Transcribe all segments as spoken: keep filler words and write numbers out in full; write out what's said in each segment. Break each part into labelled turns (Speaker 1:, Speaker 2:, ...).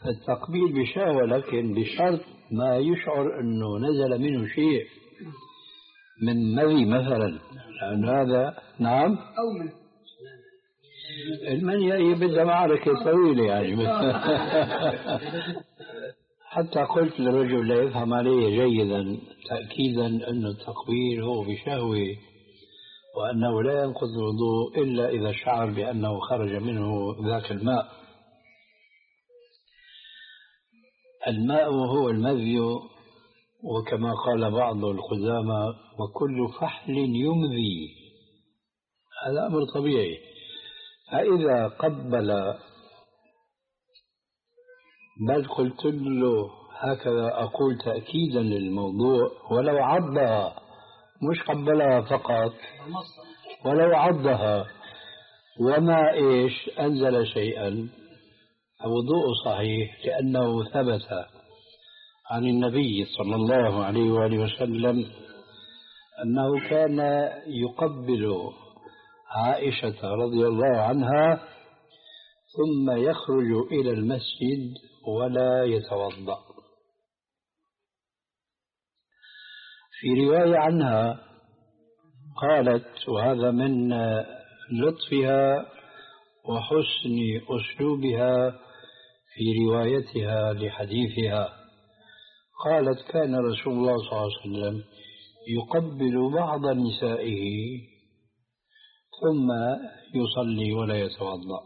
Speaker 1: التقبيل بشهوة، لكن بشرط ما يشعر أنه نزل منه شيء من مذي مثلا، لأن هذا نعم
Speaker 2: أو من
Speaker 1: المنيا هي بدها معركة طويلة يعني. حتى قلت للرجل لا يفهم علي جيدا تأكيدا أن التقبيل هو بشهوة، وأنه لا ينقض الوضوء إلا إذا شعر بأنه خرج منه ذاك الماء. الماء هو المذي، وكما قال بعض القدامى وكل فحل يمذي، هذا أمر طبيعي. فإذا قبل، بل قلت له هكذا أقول تأكيدا للموضوع، ولو عضها مش قبلها فقط، ولو عضها وما إيش أنزل شيئا، الوضوء صحيح، لأنه ثبت عن النبي صلى الله عليه وآله وسلم أنه كان يقبل عائشة رضي الله عنها ثم يخرج إلى المسجد ولا يتوضأ. في رواية عنها قالت، وهذا من لطفها وحسن أسلوبها في روايتها لحديثها، قالت كان رسول الله صلى الله عليه وسلم يقبل بعض نسائه ثم يصلي ولا يتوضأ.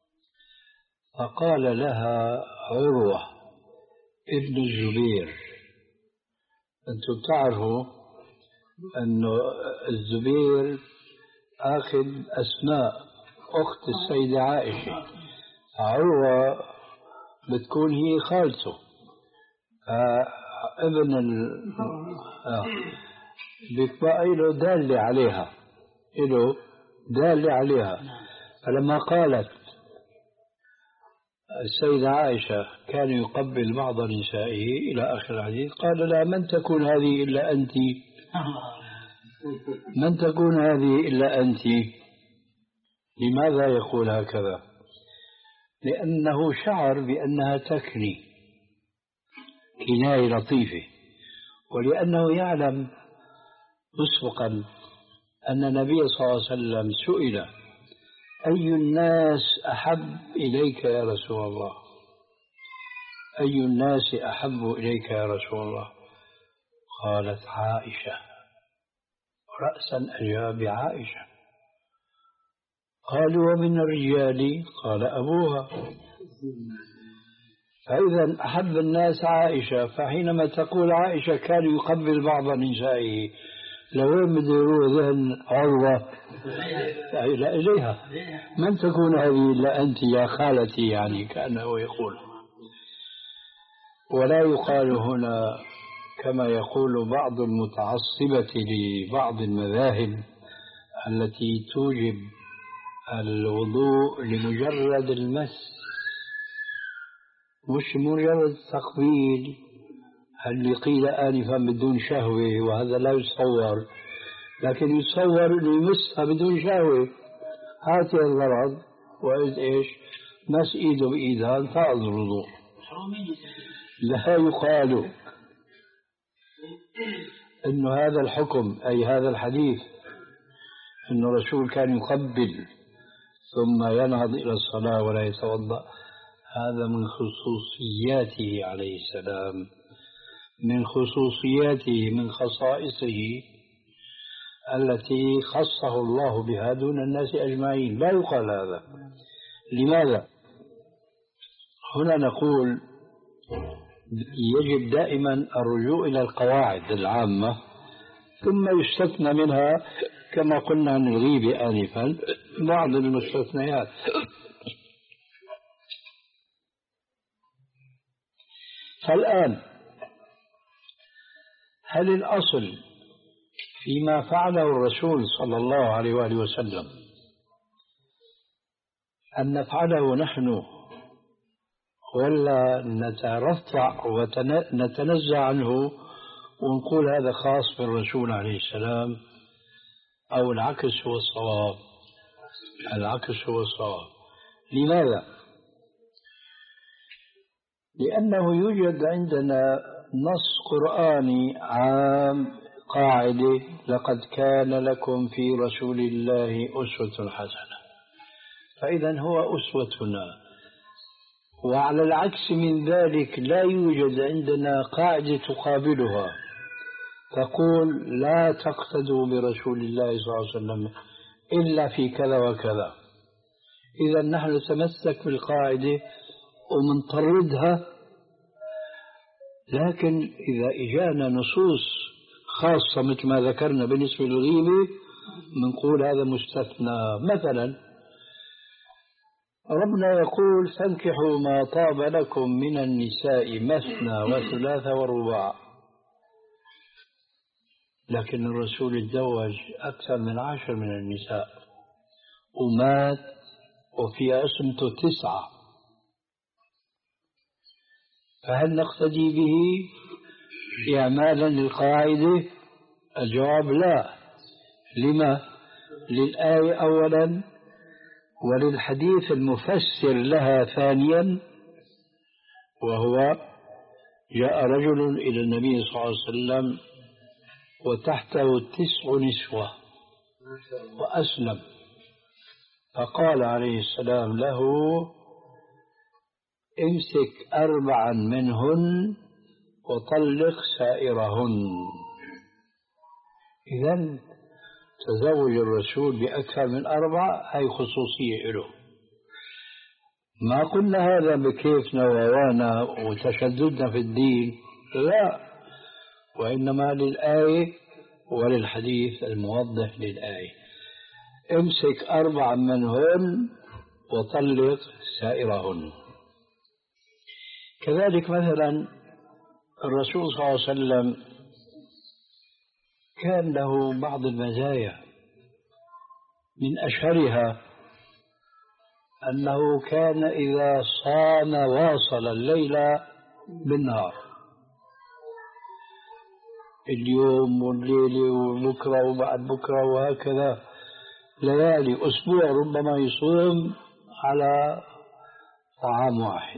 Speaker 1: فقال لها عروة ابن الزبير، أنتم تعرفوا أن الزبير أخذ أسماء أخت السيدة عائشة، عروة بتكون هي خالته، فابن ال... آه. بيبقى له دالة عليها، له دالة عليها. فلما قالت السيدة عائشة كان يقبل بعض نسائه إلى آخر الحديث، قال لا، من تكون هذه إلا أنت، من تكون هذه إلا أنت. لماذا يقول هكذا؟ لأنه شعر بأنها تكني كناية لطيفة، ولأنه يعلم مسبقا أن النبي صلى الله عليه وسلم سئل أي الناس أحب إليك يا رسول الله، أي الناس أحب إليك يا رسول الله؟ قالت عائشة، رأسا أجاب عائشة. قالوا ومن الرجال؟ قال أبوها. فإذا أحب الناس عائشة، فحينما تقول عائشة كان يقبل بعض نسائه، لوين بده يروح ذهن عروة؟ إلى إليها، من تكون هذه إلا أنت يا خالتي، يعني كأنه يقول. ولا يقال هنا كما يقول بعض المتعصبة لبعض المذاهب التي توجب الوضوء لمجرد المس، مش مجرد تقبيل، اللي قيل آنفا بدون شهوة، وهذا لا يتصور، لكن يتصور أنه يمسها بدون شهوة. هاتي الغرض، وإذ إيش مس إيده بإيدها انتقض الوضوء. لا يقال أن هذا الحكم أي هذا الحديث أن الرسول كان يقبل ثم ينهض إلى الصلاة ولا يتوضأ، هذا من خصوصياته عليه السلام، من خصوصياته، من خصائصه التي خصه الله بها دون الناس أجمعين. لا يقال هذا. لماذا؟ هنا نقول يجب دائما الرجوع إلى القواعد العامة، ثم يستثنى منها كما قلنا عن الغيبة آنفا بعض المستثنيات. فالآن هل الأصل فيما فعله الرسول صلى الله عليه وآله وسلم أن نفعله نحن، ولا نترفع ونتنزع عنه ونقول هذا خاص بالرسول عليه السلام، أو العكس هو الصواب؟ العكس هو الصواب. لماذا؟ لأنه يوجد عندنا نص قرآني عام، قاعدة: لقد كان لكم في رسول الله أسوة حسنة. فإذا هو أسوتنا. وعلى العكس من ذلك لا يوجد عندنا قاعدة تقابلها تقول لا تقتدوا برسول الله صلى الله عليه وسلم إلا في كذا وكذا. إذا نحن نتمسك بالقاعدة ومنطردها، لكن إذا إجانا نصوص خاصة مثل ما ذكرنا بالنسبة للغيبة بنقول هذا مستثنى. مثلا ربنا يقول: فانكحوا ما طاب لكم من النساء مثنى وثلاث ورباع. لكن الرسول تزوج أكثر من عشر من النساء ومات وفي عصمته تسعة، فهل نقتدي به إعمالا للقاعدة؟ الجواب لا. لما؟ للآية أولا، وللحديث المفسر لها ثانيا، وهو: جاء رجل إلى النبي صلى الله عليه وسلم وتحته تسع نسوة وأسلم، فقال عليه السلام له: امسك أربعا منهن وطلق سائرهن. إذن تزوج الرسول بأكثر من أربع هي خصوصية له. ما قلنا هذا بكيفنا ووانا وتشددنا في الدين، لا، وإنما للآية وللحديث الموضح للآية: امسك أربعا منهن وطلق سائرهن. كذلك مثلا الرسول صلى الله عليه وسلم كان له بعض المزايا، من أشهرها أنه كان إذا صام واصل الليل بالنهار، اليوم والليلة وبكرة وبعد بكرة وهكذا ليالي أسبوع ربما يصوم على طعام واحد.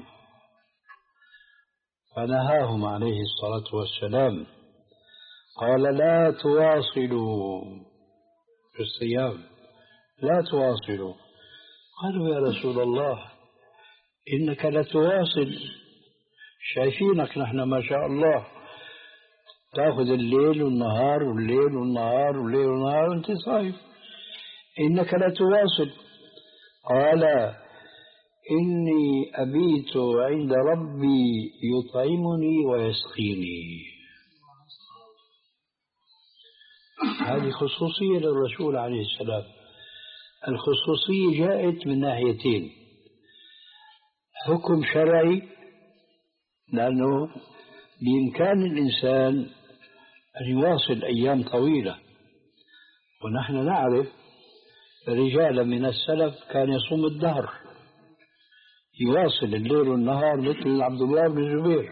Speaker 1: فنهاهم عليه الصلاة والسلام، قال: لا تواصلوا في الصيام، لا تواصلوا. قالوا: يا رسول الله إنك لتواصل، شايفينك نحن ما شاء الله تأخذ الليل والنهار والليل والنهار والليل والنهار وانت صايم، إنك لتواصل. قال: إني أبيت عند ربي يطعمني ويسقيني. هذه خصوصية للرسول عليه السلام. الخصوصية جاءت من ناحيتين: حكم شرعي، لأنه بإمكان الإنسان أن يواصل أيام طويلة، ونحن نعرف رجالا من السلف كان يصوم الدهر، يواصل الليل والنهار مثل عبد الله بن الزبير.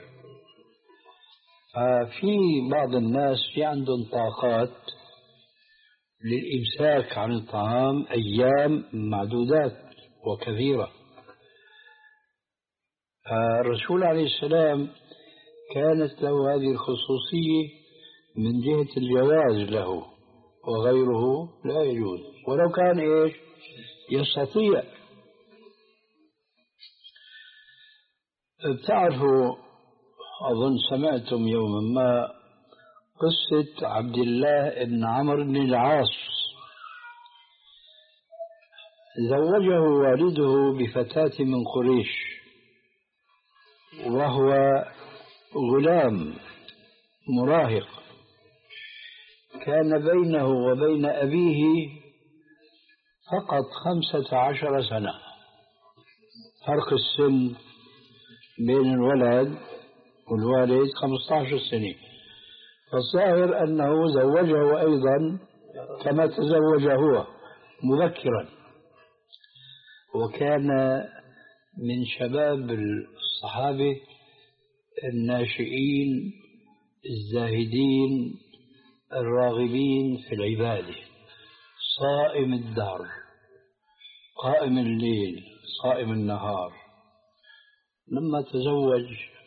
Speaker 1: ففي بعض الناس في عندهم طاقات للإمساك عن الطعام أيام معدودات وكثيرة. الرسول عليه السلام كانت له هذه الخصوصية من جهة الجواز له، وغيره لا يجوز ولو كان إيش يستطيع. بتعرفوا، أظن سمعتم يوما ما قصة عبد الله بن عمرو بن العاص. زوجه والده بفتاة من قريش وهو غلام مراهق، كان بينه وبين أبيه فقط خمسة عشر سنة فرق السن بين الولد والوالد، خمسة عشر سنة. فالظاهر أنه زوجه أيضا كما تزوج هو مبكرا، وكان من شباب الصحابة الناشئين الزاهدين الراغبين في العبادة، صائم الدهر، قائم الليل، صائم النهار، لما تزوج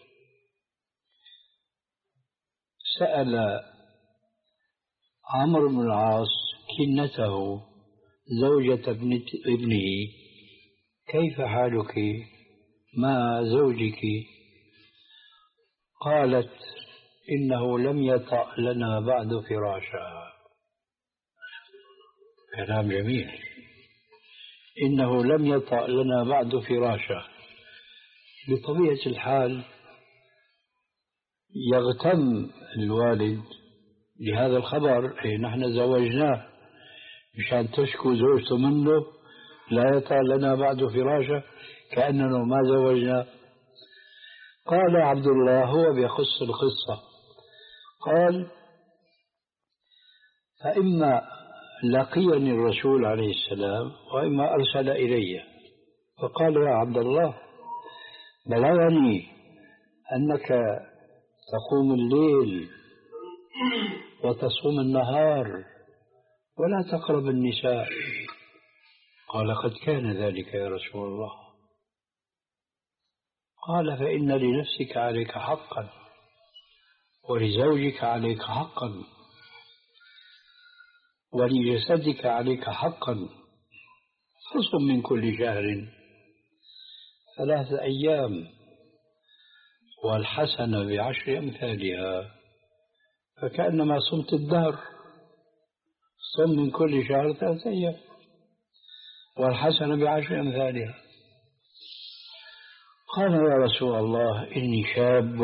Speaker 1: سأل عمرو بن العاص كنته زوجة ابنه: كيف حالك مع زوجك؟ قالت: إنه لم يطأ لنا بعد فراشا. كلام جميل. إنه لم يطأ لنا بعد فراشا. بطبيعة الحال يغتم الوالد بهذا الخبر: إيه نحن زوجناه مشان تشكو زوجته منه لا يطأ لنا بعد فراشا، كأننا ما زوجنا. قال عبد الله هو بيخص القصة، قال: فإما لقيني الرسول عليه السلام وإما أرسل إلي فقال: يا عبد الله، بلغني أنك تقوم الليل وتصوم النهار ولا تقرب النساء. قال: قد كان ذلك يا رسول الله. قال: فإن لنفسك عليك حقا ولزوجك عليك حقا ولجسدك عليك حقا، فصم من كل شهر ثلاثة أيام والحسنة بعشر أمثالها، فكأنما صمت الدهر. صم من كل شهر ثلاثة أيام والحسنة بعشر أمثالها. قال: يا رسول الله، إني شاب،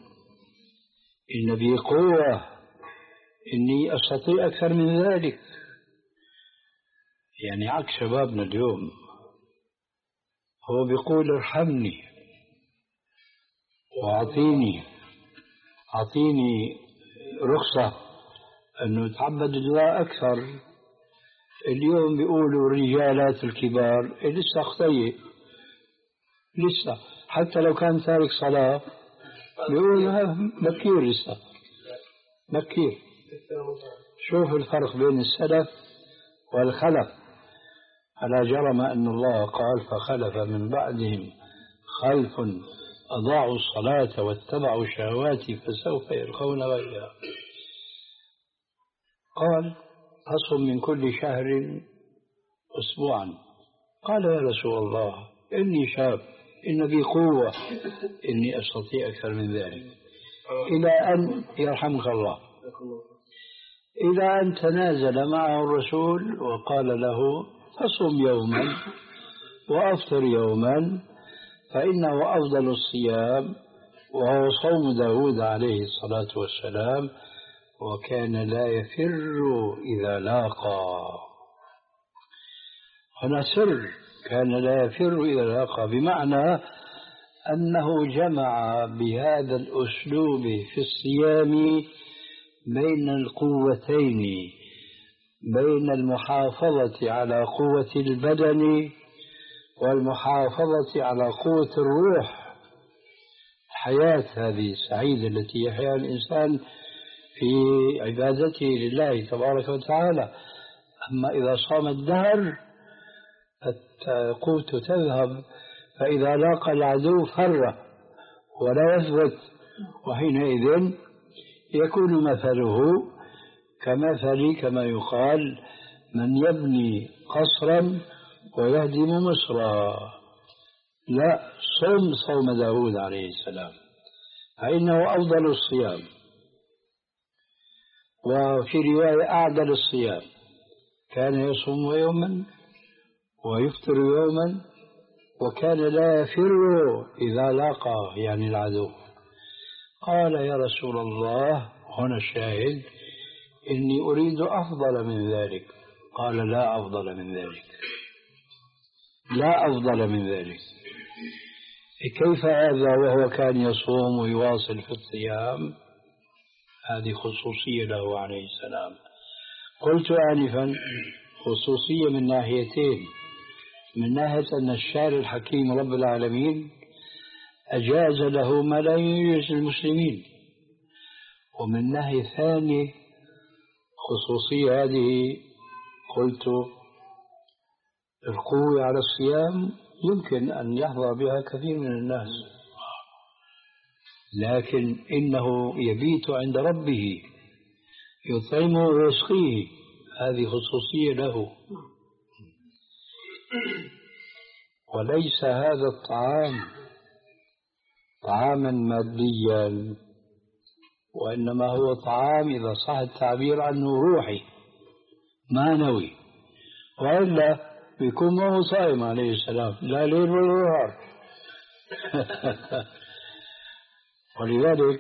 Speaker 1: إن بي قوة، إني أستطيع أكثر من ذلك. يعني عكس شبابنا اليوم، هو بيقول: ارحمني وأعطيني أعطيني رخصة أنه يتعبد الله أكثر. اليوم بيقولوا الرجالات الكبار إيه لسه خطية، لسه حتى لو كان تارك صلاة بيقولوا بكير، لسه بكير. شوف الفرق بين السلف والخلف. ألا جرم أن الله قال: فخلف من بعدهم خلف أضاعوا الصلاة واتبعوا الشهوات فسوف يلقون غيا. قال: أصم من كل شهر أسبوعا. قال: يا رسول الله، إني شاب، إن بي قوة، إني أستطيع أكثر من ذلك. إلى أن يرحمك الله، إلى أن تنازل معه الرسول وقال له: فصم يوما وأفطر يوما، فإنه أفضل الصيام، وهو صوم داود عليه الصلاة والسلام، وكان لا يفر إذا لاقى. هنا سر، كان لا يفر إذا لاقى، بمعنى أنه جمع بهذا الأسلوب في الصيام بين القوتين، بين المحافظة على قوة البدن والمحافظة على قوة الروح، الحياة هذه السعيدة التي يحياها الإنسان في عبادته لله تبارك وتعالى. أما إذا صام الدهر القوت تذهب، فإذا لاقى العدو فر ولا يثبت، وحينئذ يكون مثله كمثل، كما يقال: من يبني قصرا ويهدم مصرا. لا، صم صوم داود عليه السلام، فإنه أفضل الصيام، وفي رواية أعدل الصيام. كان يصوم يوما ويفطر يوما، وكان لا يفر إذا لاقى يعني العدو. قال: يا رسول الله، هنا الشاهد، إني أريد أفضل من ذلك. قال: لا أفضل من ذلك، لا أفضل من ذلك. كيف هذا وهو كان يصوم ويواصل في الصيام؟ هذه خصوصية له عليه السلام. قلت آنفا خصوصية من ناحيتين: من ناحية أن الشارع الحكيم رب العالمين أجاز له ما لا يجوز للمسلمين، ومن ناحية ثانية خصوصية هذه قلت القوة على الصيام يمكن أن يحظى بها كثير من الناس، لكن إنه يبيت عند ربه يطعمه ويسقيه، هذه خصوصية له. وليس هذا الطعام طعاما ماديا، وإنما هو طعام إذا صح التعبير عنه روحي معنوي، وإلا بيكون ما هو صائم عليه السلام لا ليل ولا نهار. ولذلك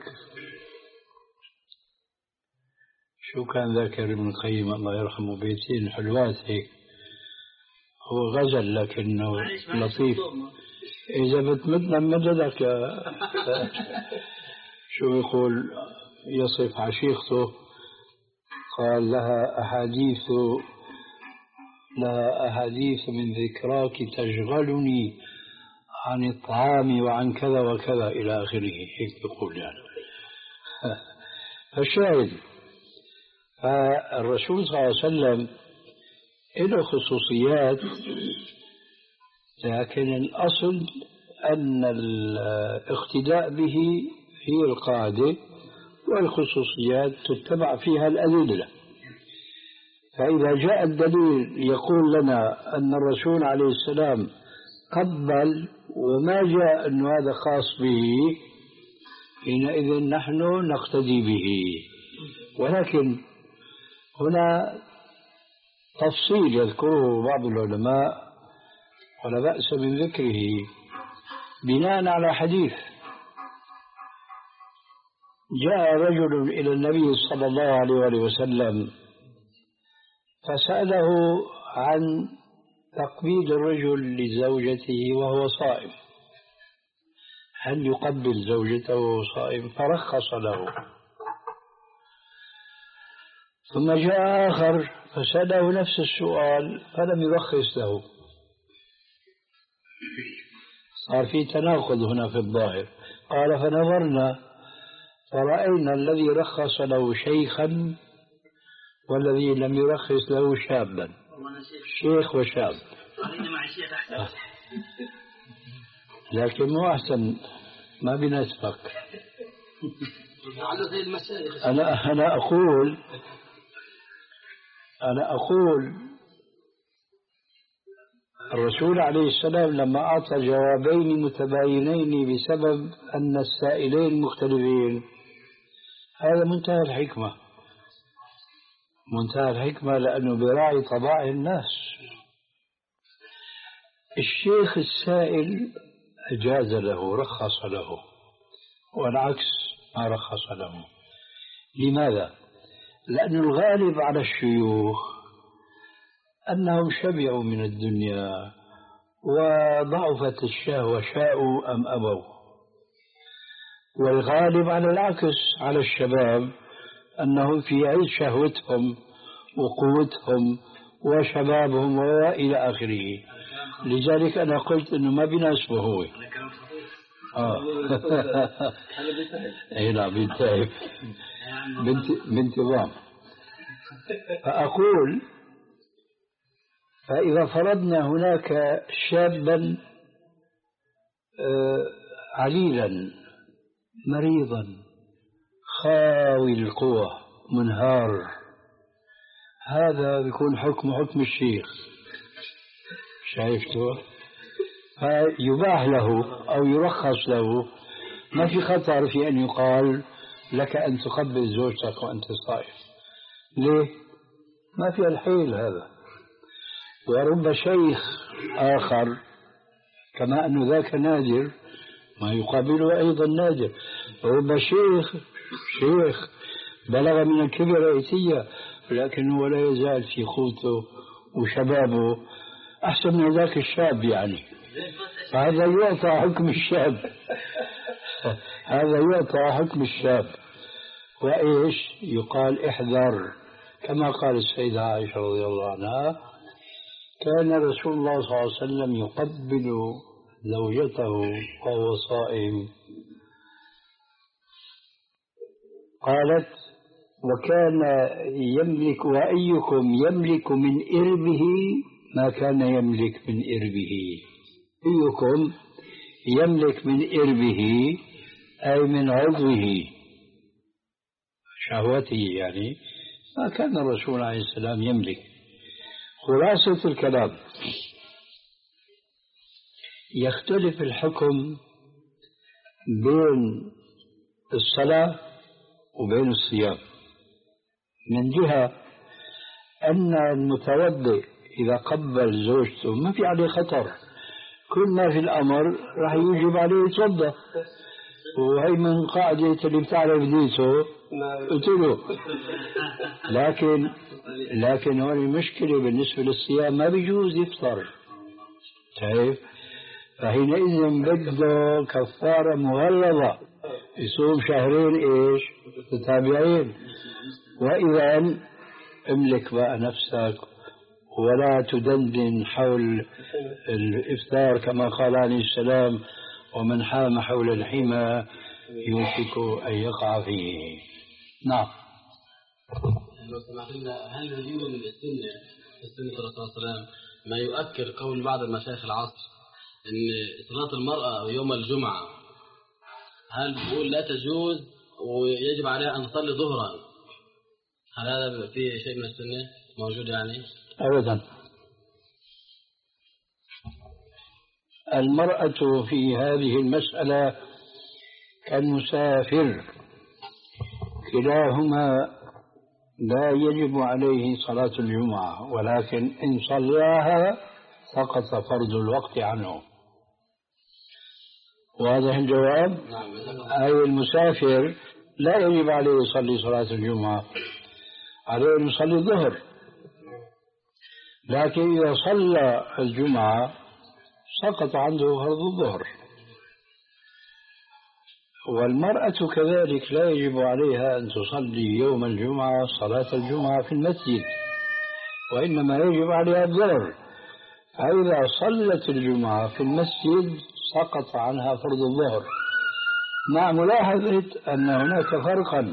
Speaker 1: شو كان ذاكر ابن القيم الله يرحمه بيتين حلوات هيك، هو غزل لكنه لطيف. إذا بتمدنا مددك شو يقول يصف عشيقته، قال لها أحاديث لها أحاديث من ذكراك تشغلني عن الطعام وعن كذا وكذا إلى آخره، هيك يقول يعني. فالشاهد فالرسول صلى الله عليه وسلم له خصوصيات، لكن الأصل أن الاقتداء به هي القاعدة، والخصوصيات تتبع فيها الأدلة. فإذا جاء الدليل يقول لنا أن الرسول عليه السلام قبل وما جاء أن هذا خاص به، حينئذ نحن نقتدي به. ولكن هنا تفصيل يذكره بعض العلماء ولا بأس من ذكره بناء على حديث. جاء رجل إلى النبي صلى الله عليه وسلم فسأله عن تقبيل الرجل لزوجته وهو صائم، هل يقبل زوجته وهو صائم؟ فرخص له. ثم جاء آخر فسأله نفس السؤال فلم يرخص له. صار في تناقض هنا في الظاهر. قال فنظرنا فرأينا الذي رخص له شيخا والذي لم يرخص له شابا، شيخ وشاب. لكن مو أحسن ما بنسبك. أنا أنا أقول أنا أقول الرسول عليه السلام لما أعطى جوابين متباينين بسبب أن السائلين مختلفين، هذا منتهى الحكمة، منتهى الحكمة، لأنه براعي طباع الناس. الشيخ السائل أجاز له، رخص له، والعكس ما رخص له. لماذا؟ لأن الغالب على الشيوخ أنهم شبعوا من الدنيا وضعفت الشهوة شاءوا أم أبوا، والغالب على العكس على الشباب أنهم في عز شهوتهم وقوتهم وشبابهم وإلى آخره. لذلك أنا قلت أنه ما بيناسبه هو. آه. أي نعم بينتهي بانتظام. فأقول فإذا فرضنا هناك شابا عليلا مريضا خاوي القوة منهار، هذا بيكون حكم حكم الشيخ، شايفته؟ فيباح له أو يرخص له، ما في خطر في أن يقال لك أن تقبل زوجتك وأنت صائم. ليه؟ ما في الحيل هذا. ورب شيخ آخر كما أنه ذاك نادر ما يقابله أيضا نادر. رب شيخ شيخ بلغ من الكبر عتية لكنه لا يزال في قوته وشبابه أحسن من ذاك الشاب، يعني فهذا يعطى حكم الشاب. هذا يعطى حكم الشاب. وإيش يقال؟ احذر، كما قال السيدة عائشة رضي الله عنها كان رسول الله صلى الله عليه وسلم يقبل زوجته وهو صائم. قالت وكان يملك وأيكم يملك من إربه ما كان يملك من إربه. أيكم يملك من إربه أي من عضوه شهوته يعني ما كان الرسول عليه السلام يملك. خلاصة الكلام يختلف الحكم بين الصلاة وبين الصيام من جهة أن المتوضئ إذا قبل زوجته ما في عليه خطر، كل ما في الأمر راح يجب عليه يتوضأ، وهي من قاعدة اللي بتعرف ديته قلت له. لكن لكن هون المشكلة بالنسبة للصيام ما بيجوز يفطر، شايف؟ فحينئذ بده كفارة مغلظة يصوم شهرين ايش متتابعين. وإذا املك بقى نفسك ولا تدندن حول الإفطار كما قال عليه السلام: ومن حام حول الحمى يوشك أن يقع فيه. نعم.
Speaker 2: لو سمحت لنا، هل يجوز من السنة السنة الرسول صلى الله عليه وسلم ما يؤكد قول بعض المشايخ العصر أن صلاة المرأة يوم الجمعة هل بيقول لا تجوز ويجب عليها أن تصلي ظهرا؟ هل هذا فيه شيء من السنة موجود يعني؟
Speaker 1: أبدا. المرأة في هذه المسألة كالمسافر، كلاهما لا يجب عليه صلاة الجمعة، ولكن إن صلاها سقط فرض الوقت عنه. واضح الجواب؟ أي المسافر لا يجب عليه يصلي صلاة الجمعة، عليه أن يصلي الظهر، لكن إذا صلى الجمعة سقط عنه فرض الظهر. والمرأة كذلك لا يجب عليها أن تصلي يوم الجمعة صلاة الجمعة في المسجد، وإنما يجب عليها الظهر، فإذا صلت الجمعة في المسجد سقط عنها فرض الظهر، مع ملاحظة أن هناك فرقا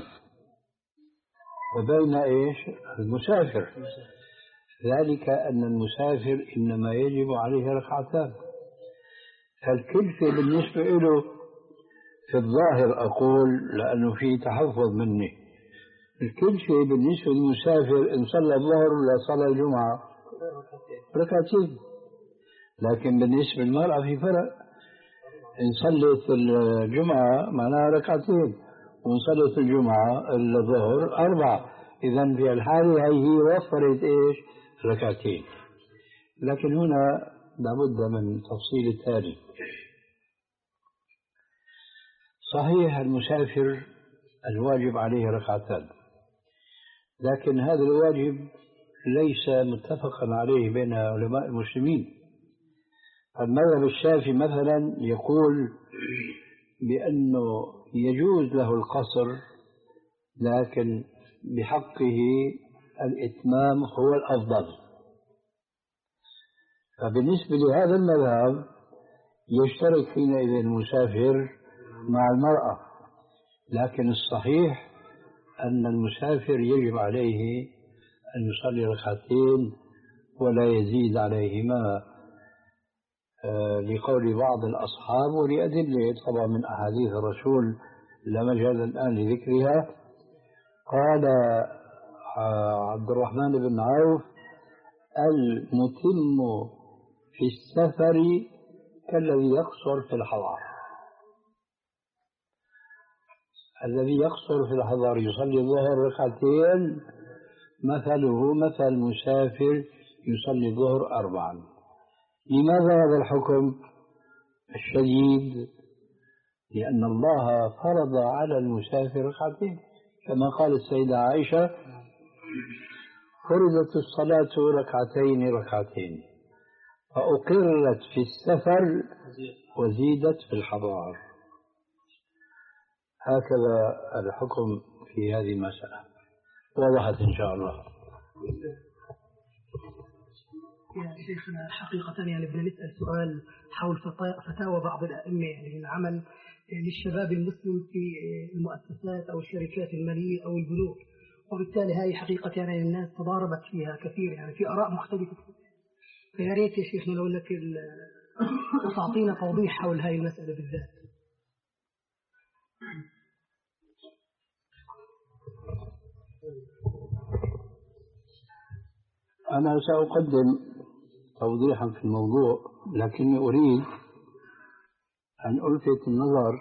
Speaker 1: وبين إيش المسافر، ذلك أن المسافر إنما يجب عليه ركعتان. الكلفة بالنسبة له في الظاهر أقول لأنه في تحفظ مني، الكلفة بالنسبة للمسافر إن صلى الظهر ولا صلى الجمعة ركعتين، لكن بالنسبة للمرأة في فرق، إن صلت الجمعة معناها ركعتين، وإن صلت الجمعة الظهر أربعة، إذن في الحالة هي وفرت إيش ركعتين. لكن هنا لابد من تفصيل التالي. صحيح المسافر الواجب عليه ركعتان، لكن هذا الواجب ليس متفقا عليه بين علماء المسلمين. المذهب الشافعي مثلا يقول بأنه يجوز له القصر، لكن بحقه الإتمام هو الأفضل. فبالنسبة لهذا المذهب يشترك حينئذ المسافر مع المرأة، لكن الصحيح أن المسافر يجب عليه أن يصلي ركعتين ولا يزيد عليهما، لقول بعض الأصحاب ولأدلة طبعا من أحاديث الرسول لا مجال الآن لذكرها. قال عبد الرحمن بن عوف: المتم في السفر كالذي يقصر في الحضر. الذي يقصر في الحضر يصلي الظهر ركعتين، مثله مثل مسافر يصلي الظهر أربعا. لماذا هذا الحكم الشديد؟ لأن الله فرض على المسافر ركعتين، كما قالت السيدة عائشة: فرضت الصلاة ركعتين ركعتين، فأقرت في السفر وزيدت في الحضار. هكذا الحكم في هذه المسألة، وضحت إن شاء الله.
Speaker 3: يا شيخنا حقيقة يعني بدنا نسأل سؤال حول فتاوى بعض الأئمة يعني العمل للشباب المسلم في المؤسسات أو الشركات المالية أو البنوك، وبالتالي هذه حقيقة يعني الناس تضاربت فيها كثير، يعني في آراء مختلفة. فيا ريت يا شيخنا لو لك تعطينا توضيح حول هذه المسألة بالذات.
Speaker 1: أنا سأقدم توضيحا في الموضوع، لكني أريد أن ألفت النظر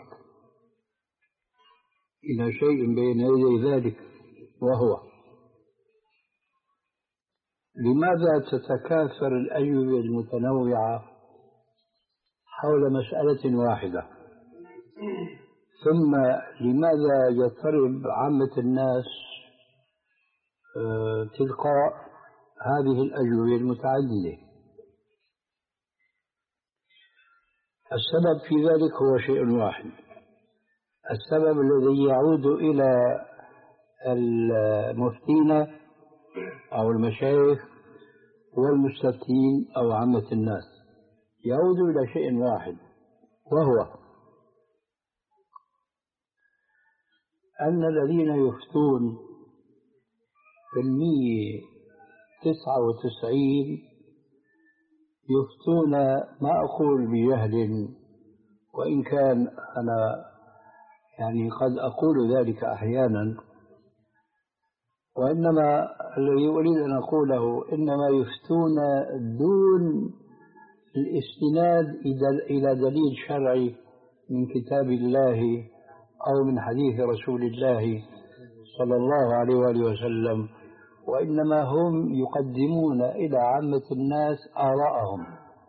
Speaker 1: إلى شيء بين يدي ذلك، وهو لماذا تتكاثر الأجوبة المتنوعة حول مسألة واحدة، ثم لماذا يضطرب عامة الناس تلقاء هذه الأجوبة المتعددة؟ السبب في ذلك هو شيء واحد، السبب الذي يعود إلى المفتين أو المشايخ والمستفتين أو عامة الناس، يعود إلى شيء واحد، وهو أن الذين يفتون في المية تسعة وتسعين يفتون، ما أقول بجهل، وإن كان أنا يعني قد أقول ذلك أحيانا، وإنما الذي أريد أن أقوله إنما يفتون دون الاستناد إلى دليل شرعي من كتاب الله أو من حديث رسول الله صلى الله عليه وآله وسلم، وإنما هم يقدمون إلى عامة الناس آراءهم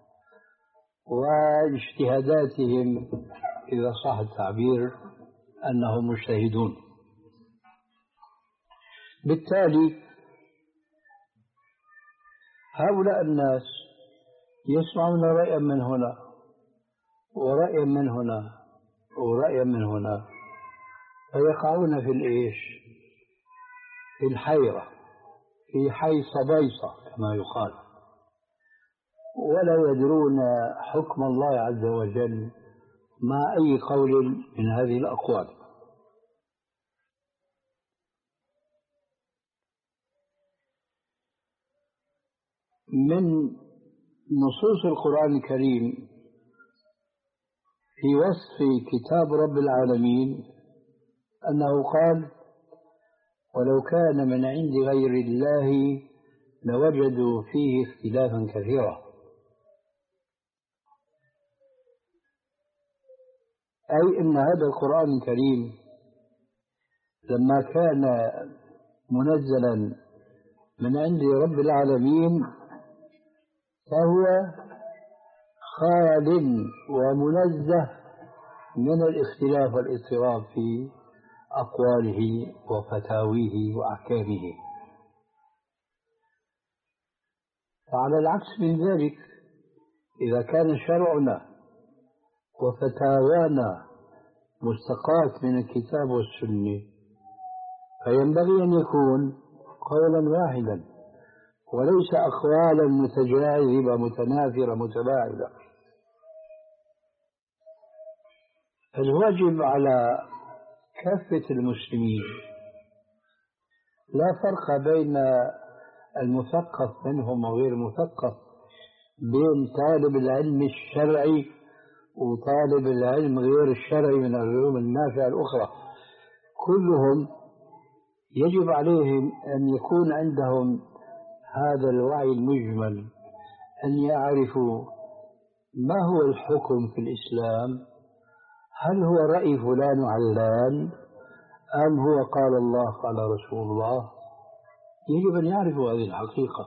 Speaker 1: واجتهاداتهم، إذا صح التعبير أنهم مجتهدون. بالتالي هؤلاء الناس يسمعون رأيا من هنا ورأيا من هنا ورأيا من هنا، فيقعون في الإيش؟ في الحيرة، في حيص بيصة كما يقال، ولا يدرون حكم الله عز وجل مع أي قول من هذه الأقوال. من نصوص القرآن الكريم في وصف كتاب رب العالمين أنه قال: ولو كان من عند غير الله لوجدوا فيه اختلافا كثيرا. أي أن هذا القرآن الكريم لما كان منزلا من عند رب العالمين فهو خال ومنزه من الاختلاف والاضطراب في أقواله وفتاويه وأحكامه. فعلى العكس من ذلك، إذا كان شرعنا وفتاوانا مستقاة من الكتاب والسنة فينبغي أن يكون قولا واحدا وليس أقوالا متجاذبة متنافرة متباعدة. الواجب على كافة المسلمين، لا فرق بين المثقف منهم وغير المثقف، بين طالب العلم الشرعي وطالب العلم غير الشرعي من العلوم النافعة الأخرى، كلهم يجب عليهم أن يكون عندهم هذا الوعي المجمل، أن يعرفوا ما هو الحكم في الإسلام، هل هو رأي فلان وعلان أم هو قال الله قال رسول الله. يجب أن يعرفوا هذه الحقيقة،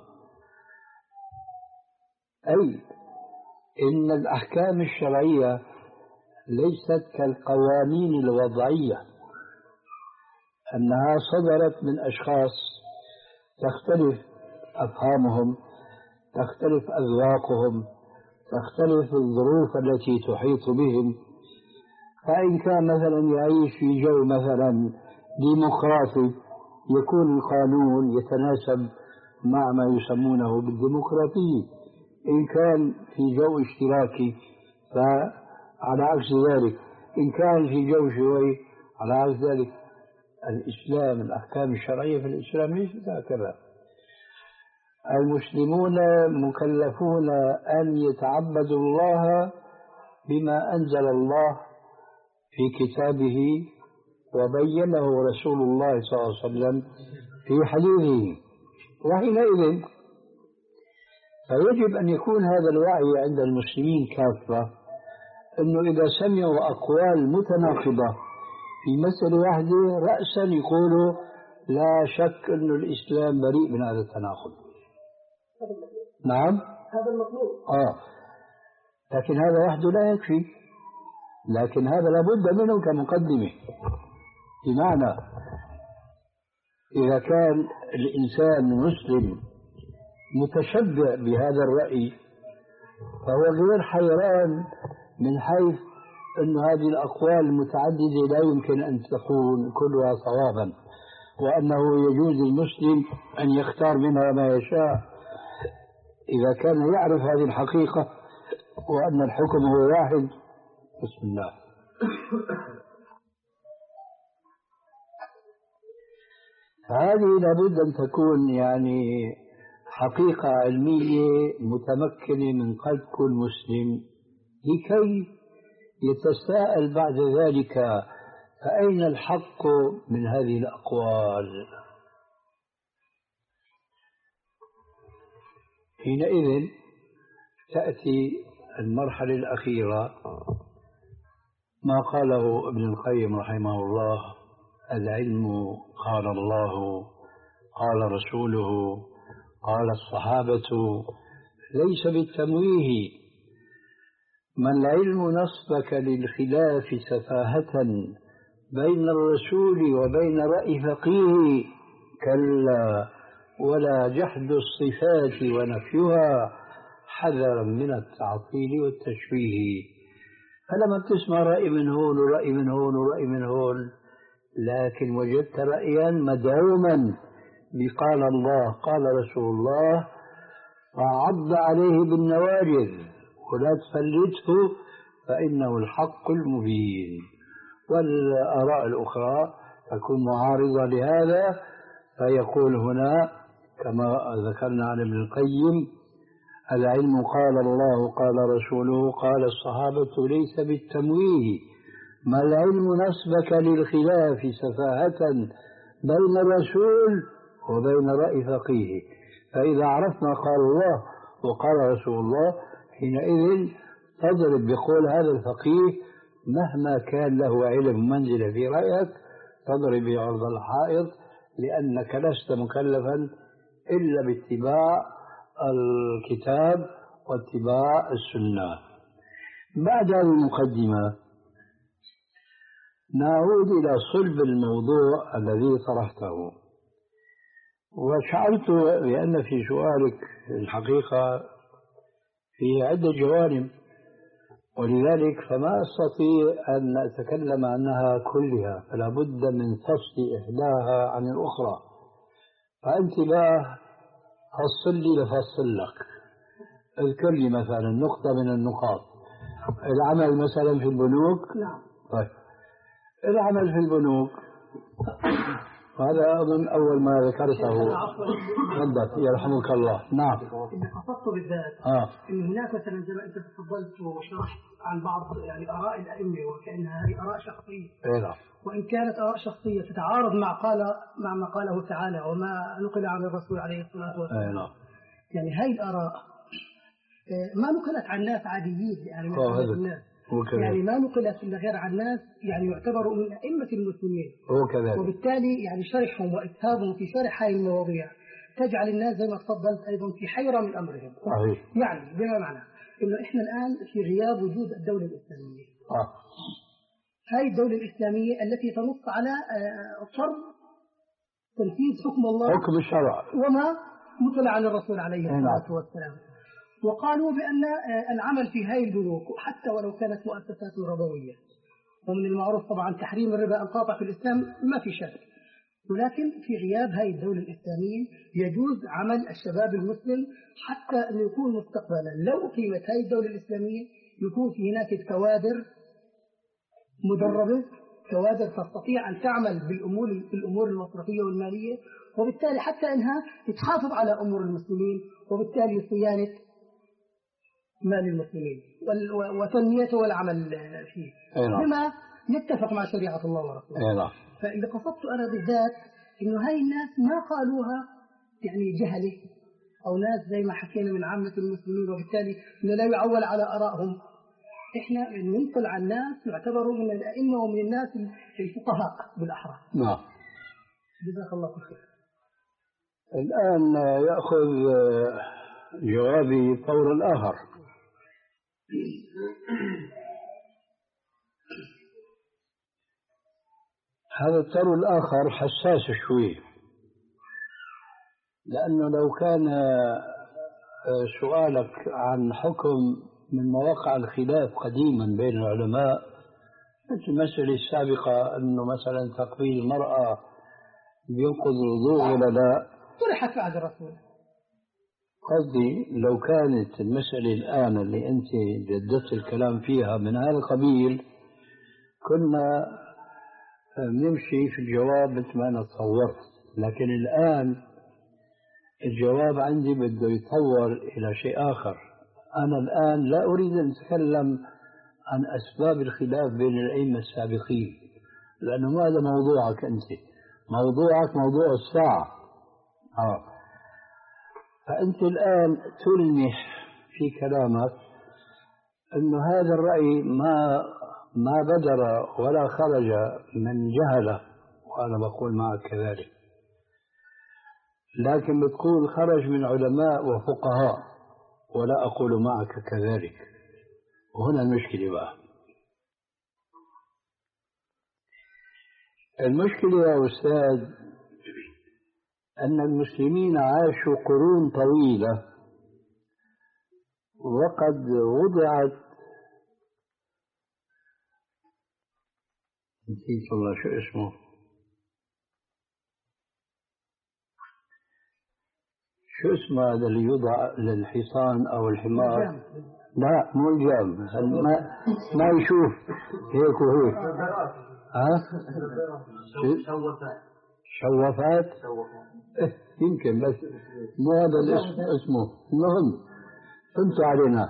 Speaker 1: أي إن الأحكام الشرعية ليست كالقوانين الوضعية، أنها صدرت من أشخاص تختلف أفهامهم، تختلف أذواقهم، تختلف الظروف التي تحيط بهم. فإن كان مثلا يعيش في جو مثلا ديمقراطي يكون القانون يتناسب مع ما يسمونه بالديمقراطية، إن كان في جو اشتراكي فعلى عكس ذلك، إن كان في جو شيوعي على عكس ذلك. الإسلام الأحكام الشرعية في الإسلام ليست هكذا. المسلمون مكلفون أن يتعبدوا الله بما أنزل الله في كتابه وبينه رسول الله صلى الله عليه وسلم في حديثه. وحينئذ فيجب أن يكون هذا الوعي عند المسلمين كافة، أنه إذا سمعوا أقوال متناقضة في مسألة واحدة رأسا يقولوا لا شك أن الإسلام بريء من هذا التناقض. نعم
Speaker 3: هذا المطلوب.
Speaker 1: آه لكن هذا وحده لا يكفي، لكن هذا لابد منه كمقدمة. بمعنى إذا كان الإنسان المسلم متشبع بهذا الرأي فهو غير حيران من حيث أن هذه الأقوال المتعددة لا يمكن أن تكون كلها صوابا، وأنه يجوز للمسلم أن يختار منها ما يشاء إذا كان يعرف هذه الحقيقة وأن الحكم هو واحد. بسم الله. هذه لابد أن تكون يعني حقيقة علمية متمكنة من قلب كل مسلم، لكي يتساءل بعد ذلك فأين الحق من هذه الأقوال. حينئذ تأتي المرحلة الأخيرة، ما قاله ابن القيم رحمه الله: العلم قال الله قال رسوله قال الصحابة ليس بالتمويه. ما العلم نصبك للخلاف سفاهة بين الرسول وبين رأي فقيه، كلا ولا جحد الصفات ونفيها حذرا من التعطيل والتشبيه. فلما تسمع رأي من هون ورأي من هون ورأي من هون، لكن وجدت رأيا مدعوما بقال الله قال رسول الله فعض عليه بالنواجذ ولا تفلته فإنه الحق المبين. والآراء الأخرى تكون معارضة لهذا، فيقول هنا كما ذكرنا عن ابن القيم: العلم قال الله قال رسوله قال الصحابة ليس بالتمويه. ما العلم نسبك للخلاف سفاهة بين الرسول وبين رأي فقيه. فإذا عرفنا قال الله وقال رسول الله، حينئذ تضرب بقول هذا الفقيه مهما كان له علم منزل في رأيك، تضرب بعرض الحائط، لأنك لست مكلفا إلا باتباع الكتاب واتباع السنة. بعد هذه المقدمة نعود إلى صلب الموضوع الذي طرحته. وشعرت بأن في سؤالك الحقيقة فيه عدة جوانب، ولذلك فما أستطيع أن أتكلم عنها كلها، فلا بد من فصل إحداها عن الأخرى. فأنت بقى فصل لي لفصل لك. اذكر لي مثلا نقطة من النقاط. العمل مثلا في البنوك.
Speaker 3: نعم.
Speaker 1: طيب العمل في البنوك هذا أظن أول ما ذكرته. تفضل يرحمك الله. نعم.
Speaker 3: إنك قصدت بالذات
Speaker 1: آه.
Speaker 3: إن هناك مثلا زي ما أنت تفضلت وشرحت عن بعض يعني آراء الأئمة وكأنها هذه آراء شخصية.
Speaker 1: إيه.
Speaker 3: وإن كانت آراء شخصية تتعارض مع قال مع ما قاله تعالى وما نقل عن الرسول عليه الصلاة والسلام.
Speaker 1: إيه.
Speaker 3: يعني هاي الآراء ما نقلت عن ناس عاديين، يعني من الناس. يعني ما نقلت إلا غير عن ناس يعني يعتبروا من أئمة المسلمين.
Speaker 1: وكذلك.
Speaker 3: وبالتالي يعني شرحهم وإسهابهم في شرح هذه المواضيع تجعل الناس زي ما تفضلت أيضا في حيرة من أمرهم.
Speaker 1: صحيح.
Speaker 3: يعني بما معنى إنه إحنا الآن في غياب وجود الدولة الإسلامية.
Speaker 1: آه.
Speaker 3: هاي الدولة الإسلامية التي تنص على فرض تنفيذ حكم الله،
Speaker 1: حكم الشرع
Speaker 3: وما نقل عن الرسول عليه الصلاة والسلام. وقالوا بأن العمل في هاي البنوك حتى ولو كانت مؤسسات ربوية، ومن المعروف طبعا تحريم الربا القاطع في الإسلام ما في شك، ولكن في غياب هاي الدولة الإسلامية يجوز عمل الشباب المسلم حتى أن يكون مستقبلا لو أقيمت هاي الدولة الإسلامية يكون في هناك كوادر مدربة، كوادر تستطيع أن تعمل بالأمور بالأمور المصرفية والمالية، وبالتالي حتى أنها تحافظ على أمور المسلمين وبالتالي صيانة مال المسلمين وتنميته والعمل فيه. بما يتفق مع شريعة الله ورسوله.
Speaker 1: نعم.
Speaker 3: فإذا قصدت أنا بالذات إنه هاي الناس ما قالوها يعني جهلة أو ناس زي ما حكينا من عامة المسلمين، وبالتالي إنه لا يعول على آرائهم. إحنا ننقل عن الناس نعتبروا من الأئمة ومن الناس الفقهاء بالأحرى.
Speaker 1: نعم.
Speaker 3: جزاك الله خير.
Speaker 1: الآن يأخذ جوابي طور آخر. هذا الطور الآخر حساس شوي، لأنه لو كان سؤالك عن حكم من مواقع الخلاف قديما بين العلماء مثل المسألة السابقة أنه مثلا تقبيل المرأة بينقض الوضوء ولا لا،
Speaker 3: طرحت بعد الرسول.
Speaker 1: قصدي لو كانت المسألة الآن اللي أنت جددت الكلام فيها من هذا القبيل كنا نمشي في الجواب مثل ما أنا تصورت، لكن الآن الجواب عندي بده يتطور إلى شيء آخر. أنا الآن لا أريد أن أتكلم عن أسباب الخلاف بين الأئمة السابقين، لأنه ما هذا موضوعك أنت، موضوعك موضوع الساعة. آه. فأنت الآن تلمح في كلامك أنه هذا الرأي ما ما بدر ولا خرج من جهلة، وأنا بقول معك كذلك، لكن بتقول خرج من علماء وفقهاء، ولا أقول معك كذلك. وهنا المشكلة بقى. المشكلة يا أستاذ أن المسلمين عاشوا قرون طويلة وقد وضعت، نسيت والله شو اسمه، شو اسمه هذا اللي يوضع للحصان أو الحمار؟ لا مو الجام، ما, ما يشوف هيك وهيك. ها؟ شوفات. شوفات؟ إيه يمكن، بس مو هذا الاسم اسمه. المهم فهمتوا علينا.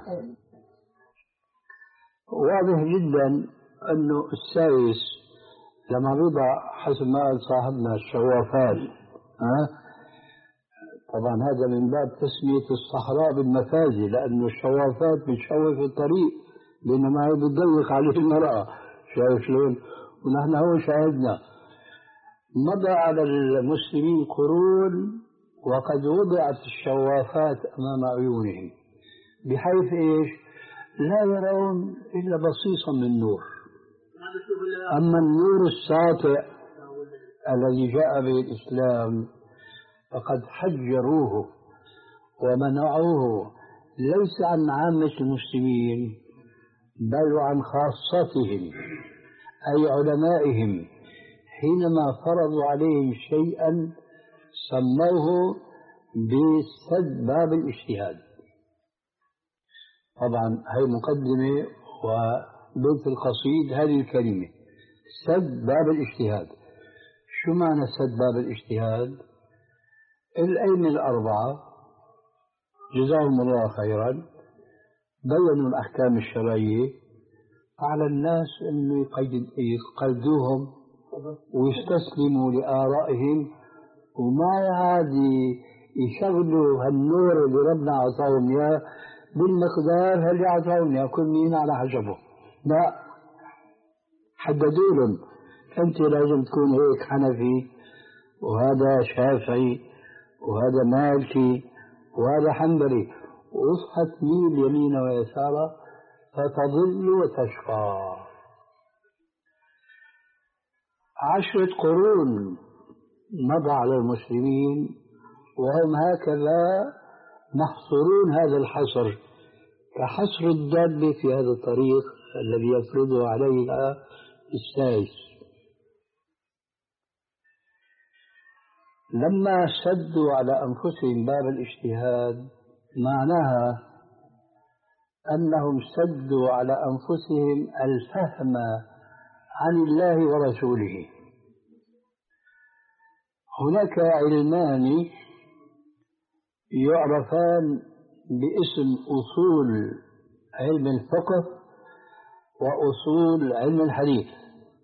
Speaker 1: واضح جدا أنه السايس لما بيضع حسب ما قال صاحبنا الشوافات، ها؟ طبعا هذا من باب تسمية الصحراء بالمفازي، لأنه الشوافات بتشوف الطريق بينما هي بتضيق عليه المرأة. شايف شلون؟ ونحن هو شاهدنا. مضى على المسلمين قرون وقد وضعت الشوافات أمام عيونهم بحيث إيش؟ لا يرون إلا بصيصا من نور. أما النور الساطع الذي جاء به الإسلام فقد حجروه ومنعوه ليس عن عامة المسلمين بل عن خاصتهم أي علمائهم، حينما فرضوا عليهم شيئا سموه بسد باب الاجتهاد. طبعا هي مقدمة وبيت القصيد هذه الكلمة سد باب الاجتهاد. شو معنى سد باب الاجتهاد؟ الأئمة الأربعة جزاهم الله خيرا بينوا الأحكام الشرعية، على الناس أن يقلدوهم ويستسلموا لآرائهم وما عاد يشغلوا هالنور اللي ربنا عطاهم إياه بالمقدار اللي عطاهم إياه، كل مين على حسبه. لا، حددوا لهم أنت لازم تكون هيك حنفي، وهذا شافعي، وهذا مالكي، وهذا حنبلي، واصحى تميل يمينا ويسارا فتضل وتشقى. عشرة قرون مضى على المسلمين وهم هكذا محصورون هذا الحصر كحصر الدابة في هذا الطريق الذي يفرضه عليها السائس. لما سدوا على أنفسهم باب الاجتهاد معناها أنهم سدوا على أنفسهم الفهم عن الله ورسوله. هناك علمان يعرفان باسم أصول علم الفقه وأصول علم الحديث.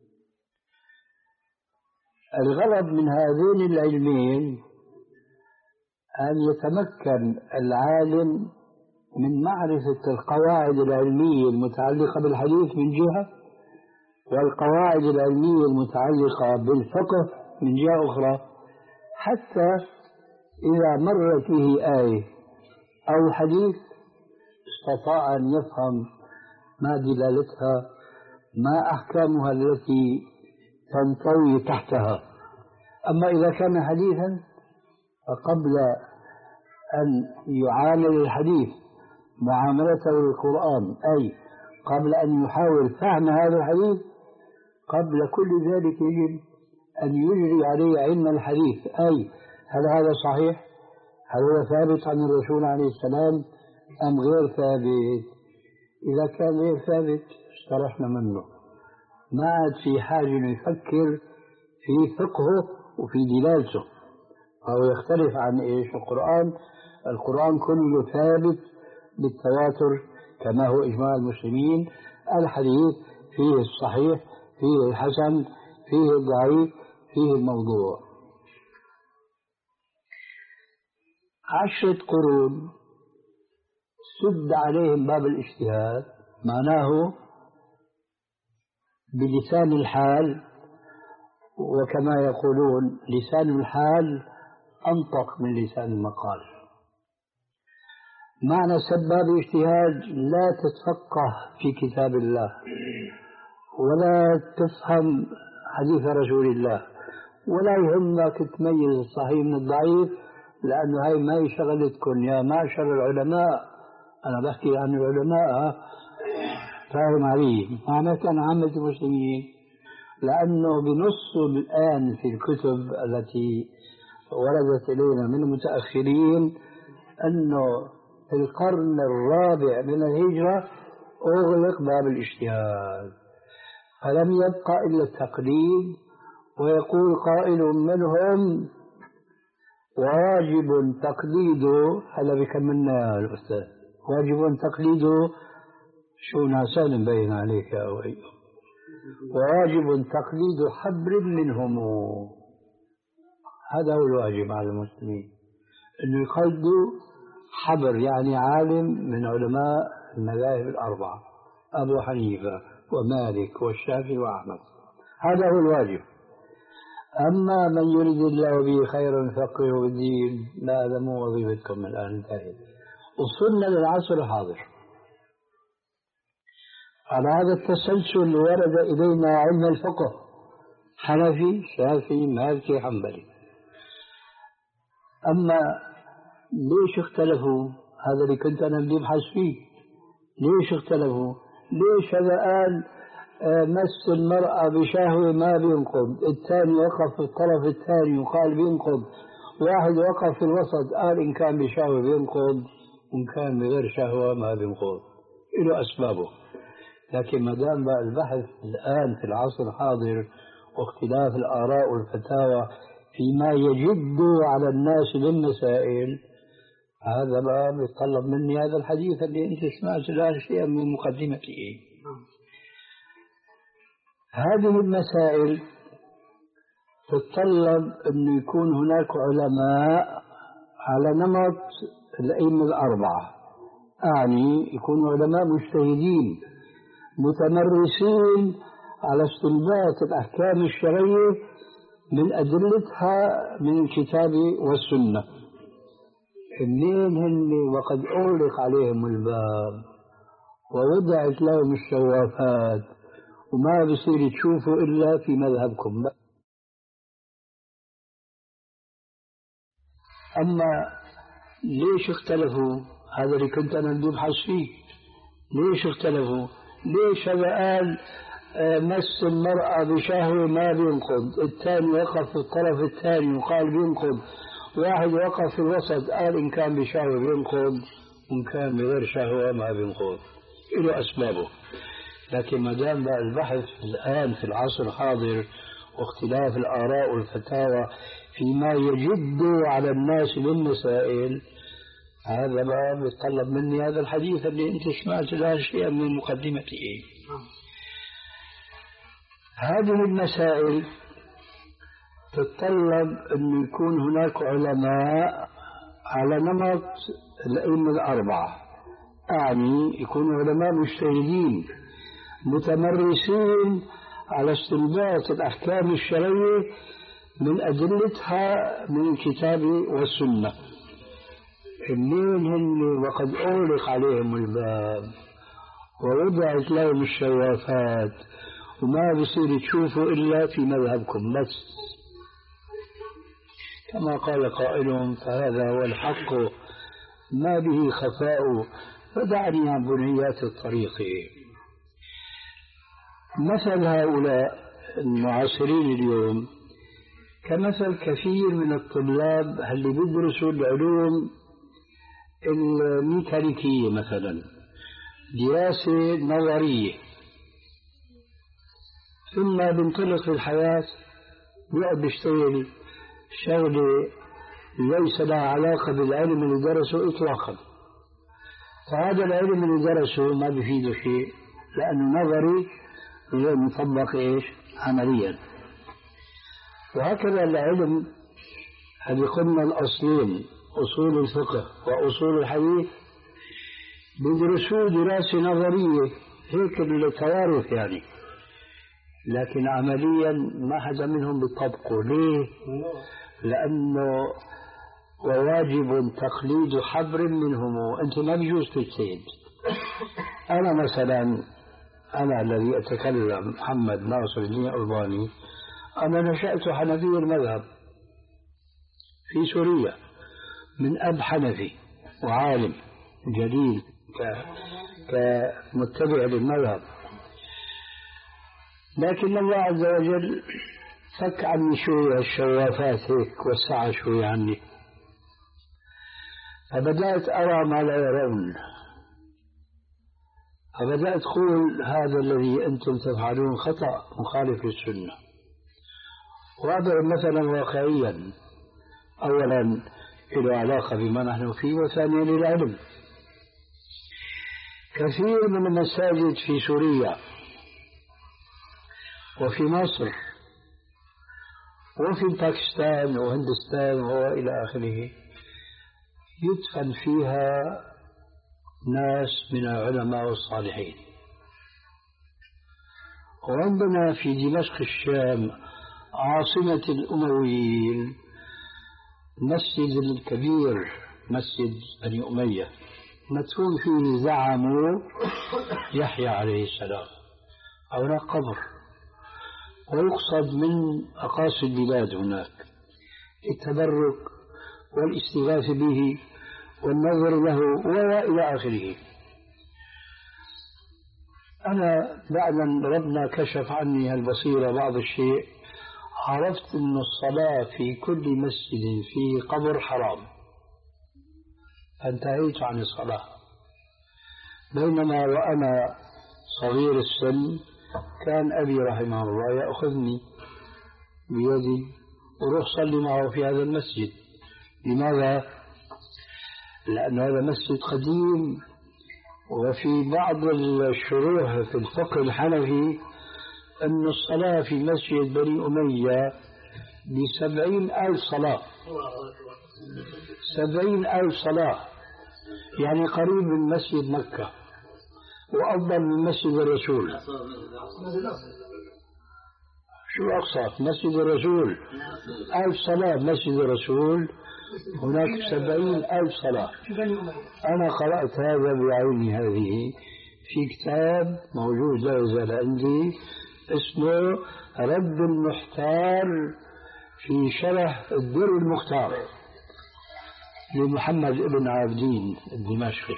Speaker 1: الغرض من هذين العلمين أن يتمكن العالم من معرفة القواعد العلمية المتعلقة بالحديث من جهة، والقواعد العلمية المتعلقة بالفقه من جهة أخرى، حتى إذا مر فيه آية أو حديث استطاع أن يفهم ما دلالتها، ما أحكامها التي تنطوي تحتها. أما إذا كان حديثا فقبل أن يعامل الحديث معاملته للقرآن، أي قبل أن يحاول فهم هذا الحديث، قبل كل ذلك يجب أن يجري عليه علم الحديث، أي هل هذا صحيح؟ هل هو ثابت عن الرسول عليه السلام أم غير ثابت؟ إذا كان غير ثابت استرحنا منه، ما عاد في حاجة أن يفكر في فقهه وفي دلالته، أو يختلف عن إيش القرآن. القرآن كله ثابت بالتواتر كما هو إجماع المسلمين. الحديث فيه الصحيح، فيه الحسن، فيه الضعيف، فيه الموضوع. عشرة قرون سد عليهم باب الاجتهاد، معناه بلسان الحال، وكما يقولون لسان الحال أنطق من لسان المقال. معنى سد باب الاجتهاد لا تتفقه في كتاب الله، ولا تفهم حديث رسول الله، ولا يهمك تميز الصحيح من الضعيف، لأنه هاي ما شغلتكم يا معشر العلماء. أنا بحكي عن العلماء، فاهم علي، معنى كان عامة المسلمين، لأنه بنص الآن في الكتب التي وردت إلينا من المتأخرين أنه في القرن الرابع من الهجرة أغلق باب الاجتهاد، فلم يبقى إلا التقليد. ويقول قائل منهم واجب تقليده، هلا بكملنا يا الأستاذ، واجب تقليده شو ناسان مبين عليك يا أوي، واجب تقليد حبر منهم. هذا هو الواجب على المسلمين، أنه يقلدوا حبر، يعني عالم من علماء المذاهب الأربعة، أبو حنيفة ومالك والشافعي وأحمد، هذا هو الواجب. أما من يريد الله به خيرا يفقهه بالدين، لا، هذا مو وظيفتكم الآن، انتهت. وصلنا للعصر الحاضر. على هذا التسلسل ورد إلينا علم الفقه، حنفي، شافعي، مالكي، حنبلي. أما ليش اختلفوا؟ هذا اللي كنت أنا بدي أبحث فيه. ليش اختلفوا؟ ليش هذا قال مس المرأة بشهوة ما بينقض، الثاني وقف في الطرف الثاني وقال بينقض، واحد وقف في الوسط قال إن كان بشهوة بينقض وإن كان بغير شهوة ما بينقض، له أسبابه. لكن ما دام بقى البحث الآن في العصر الحاضر واختلاف الآراء والفتاوى فيما يجد على الناس من مسائل، هذا بقى بيتطلب مني هذا الحديث اللي أنت سمعت الآن شيئا من مقدمته. هذه المسائل تتطلب أن يكون هناك علماء على نمط الأئمة الأربعة، أعني يكونوا علماء مجتهدين متمرسين على استنباط الأحكام الشرعية من أدلتها من الكتاب والسنة. اثنين هن وقد أغلق عليهم الباب ووضعت لهم الشوافات وما بصير تشوفوا إلا في مذهبكم. أما ليش اختلفوا؟ هذا اللي كنت أنا بدي أبحث فيه. ليش اختلفوا؟ ليش هذا قال مس المرأة بشهوة ما بينقض، الثاني وقف في الطرف الثاني وقال بينقض، واحد وقف في الوسط قال إن كان بشهوة بينقض وإن كان بغير شهوة ما بينقض، له أسبابه. لكن ما دام بقى البحث الآن في العصر الحاضر واختلاف الآراء والفتاوى فيما يجد على الناس من مسائل، هذا بقى بيتطلب مني هذا الحديث اللي أنت سمعت الآن شيئا من مقدمته. هذه المسائل تتطلب أن يكون هناك علماء على نمط الأئمة الأربعة، أعني يكونوا علماء مجتهدين متمرسين على استنباط الأحكام الشرعية من أدلتها من الكتاب والسنة. منين هن وقد أغلق عليهم الباب ووضعت لهم الشوافات وما بصير تشوفوا إلا في مذهبكم بس، كما قال قائلهم فهذا هو الحق ما به خفاء فدعني عن بنيات الطريق. مثل هؤلاء المعاصرين اليوم كمثل كثير من الطلاب اللي بيدرسوا العلوم الميكانيكية مثلا، دراسة نظرية، ثم بينطلق في الحياة بيقعد بيشتغل شغلة ليس لها علاقة بالعلم اللي درسه إطلاقا، فهذا العلم اللي درسه ما بيفيده شيء لأنه نظري غير مطبق إيش عمليا. وهكذا العلم هذه قلنا الأصلين أصول الفقه وأصول الحديث بيدرسوه دراسة نظرية هيك التوارث يعني، لكن عمليا ما حدا منهم بيطبقه. ليه؟ لأنه وواجب تقليد حبر منهم وأنت ما بيجوز تجتهد. أنا مثلا أنا الذي أتكلم محمد ناصر الدين الألباني، أنا نشأت حنفي المذهب في سوريا من أب حنفي وعالم جليل كمتبع للمذهب، لكن الله عز وجل فك عني شوية الشوافات هيك وسع شوية عني، فبدأت أرى ما لا يرون، فبدأت أقول هذا الذي أنتم تفعلون خطأ مخالف للسنة. وهذا مثلا واقعيا أولا له علاقة بما نحن فيه، وثانيا للعلم. كثير من المساجد في سوريا وفي مصر وفي باكستان وهندستان وإلى آخره يدفن فيها ناس من العلماء والصالحين. وعندنا في دمشق الشام عاصمة الأمويين مسجد الكبير مسجد بني أمية مدفون فيه زعموا يحيى عليه السلام، هناك قبر، ويقصد من أقاصي البلاد هناك التبرك والاستغاثة به والنظر له وإلى آخره. أنا بعد أن ربنا كشف عني البصيرة بعض الشيء عرفت أن الصلاة في كل مسجد فيه قبر حرام، فانتهيت عن الصلاة. بينما وأنا صغير السن كان أبي رحمه الله يأخذني بيدي وروح صلي معه في هذا المسجد. لماذا؟ لأن هذا مسجد قديم، وفي بعض الشروح في الفقه الحنفي أن الصلاة في مسجد بني أمية بسبعين ألف صلاة، سبعين ألف صلاة، يعني قريب من مسجد مكة وأفضل من مسجد الرسول. شو أقصى مسجد الرسول؟ ألف صلاة مسجد الرسول، هناك سبعين ألف صلاة. أنا قرأت هذا بعيني هذه في كتاب موجود لا يزال عندي اسمه رد المحتار في شرح الدر المختار لمحمد بن عابدين الدمشقي.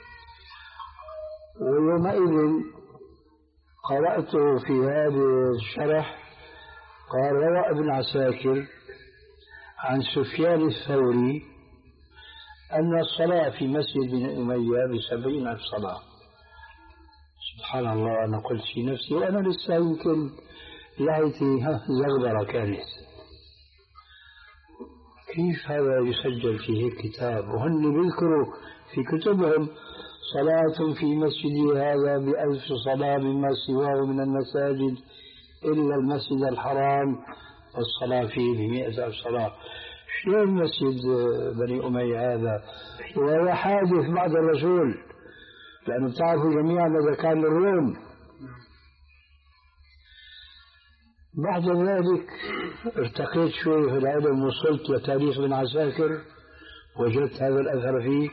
Speaker 1: ويومئذ قرأت في هذا الشرح قال روى ابن عساكر عن سفيان الثوري أن الصلاة في مسجد بن أمية بسبعين ألف صلاة. سبحان الله، أنا قلت في نفسي وأنا لسه يمكن لهيتي زغبرة كانت، كيف هذا يسجل في هيك كتاب؟ وهن بيذكروا في كتبهم صلاة في مسجد هذا بألف صلاة مما سواه من المساجد إلا المسجد الحرام والصلاة فيه بمئة ألف صلاة. شلون مسجد بني أمية هذا وهو حادث بعد الرسول؟ لأنه بتعرفوا جميعا ماذا كان للروم. بعد ذلك ارتقيت شوي في العلم، وصلت لتاريخ ابن عساكر، وجدت هذا الأثر فيه،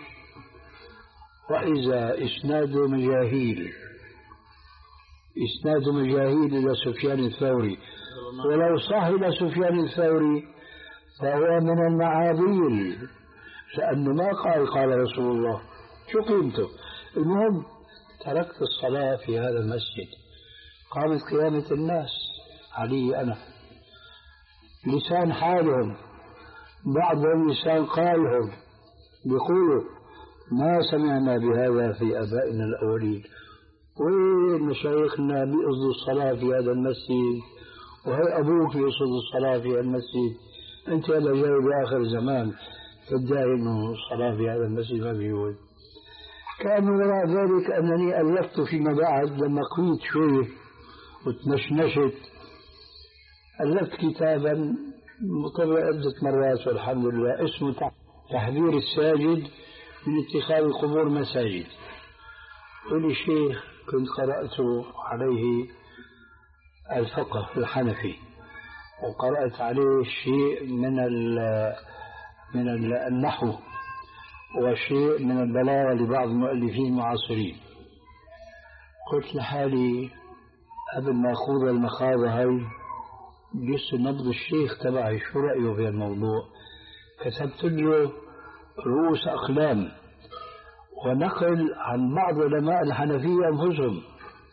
Speaker 1: وإذا إسناد مجاهيل إسناد مجاهيل إلى سفيان الثوري، ولو صح إلى سفيان الثوري فهو من المعابيل، لأنه ما قال قال رسول الله، شو قيمته؟ المهم تركت الصلاة في هذا المسجد، قامت قيامة الناس علي أنا، لسان حالهم، بعضهم لسان قالهم، بيقولوا ما سمعنا بهذا في آبائنا الأولين، وين مشايخنا بيقصدوا الصلاة في هذا المسجد، وهي أبوك يقصد الصلاة في هذا المسجد، أنت هلا جاي بآخر زمان تدعي أنه الصلاة في هذا المسجد ما بيجوز. كان وراء ذلك أنني ألفت فيما بعد لما قيت شوي وتنشنشت، ألفت كتابا مطبع عدة مرات والحمد لله، اسمه تحذير الساجد من اتخاذ القبور مساجد. ولي شيخ كنت قرأت عليه الفقه الحنفي، وقرأت عليه شيء من من النحو وشيء من البلاغة لبعض المؤلفين المعاصرين. قلت لحالي قبل ما أخوض المخاضة هاي جس نبض الشيخ تبعي شو رأيه في الموضوع، كتبت له رؤوس أقلام ونقل عن بعض علماء الحنفية أنفسهم،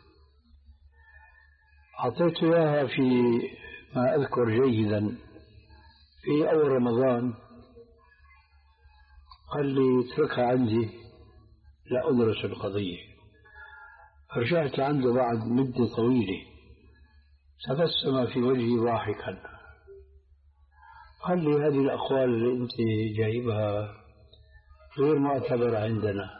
Speaker 1: أعطيته إياها في ما أذكر جيدا في أول رمضان، قال لي اتركها عندي لا أدرس القضية. رجعت عنده بعد مدة طويلة، تبسم في وجهي ضاحكا، قال لي هذه الأقوال اللي أنت جايبها غير معتبرة عندنا.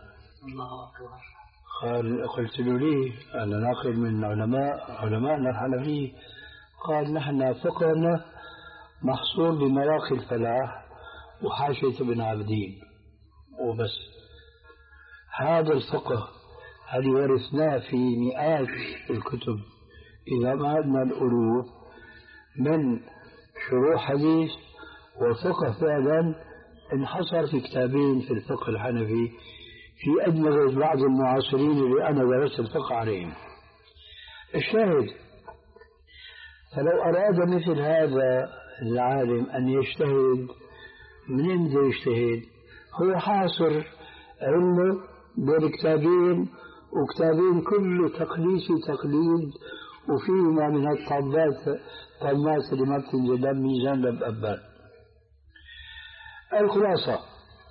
Speaker 1: قال قلت له ليه؟ أنا ناقل من علماء علماءنا الحنفية. قال نحن فقهنا محصور بمراقي الفلاح وحاشية ابن عابدين وبس. هذا الفقه هذه ورثناه في مئات الكتب إذا ما عدنا الألوف من شروح حديث وفقه فعلا انحصر في كتابين في الفقه الحنفي في أدمغة بعض المعاصرين اللي أنا درست الفقه عليهم. الشاهد، فلو أراد مثل هذا العالم أن يجتهد، من بده يجتهد؟ هو حاصر علمه بين كتابين، وكتابين كله تقليسي تقليد، وفيهما من الطابات طامات اللي ما بتنزل ميزان لبأبان. الخلاصة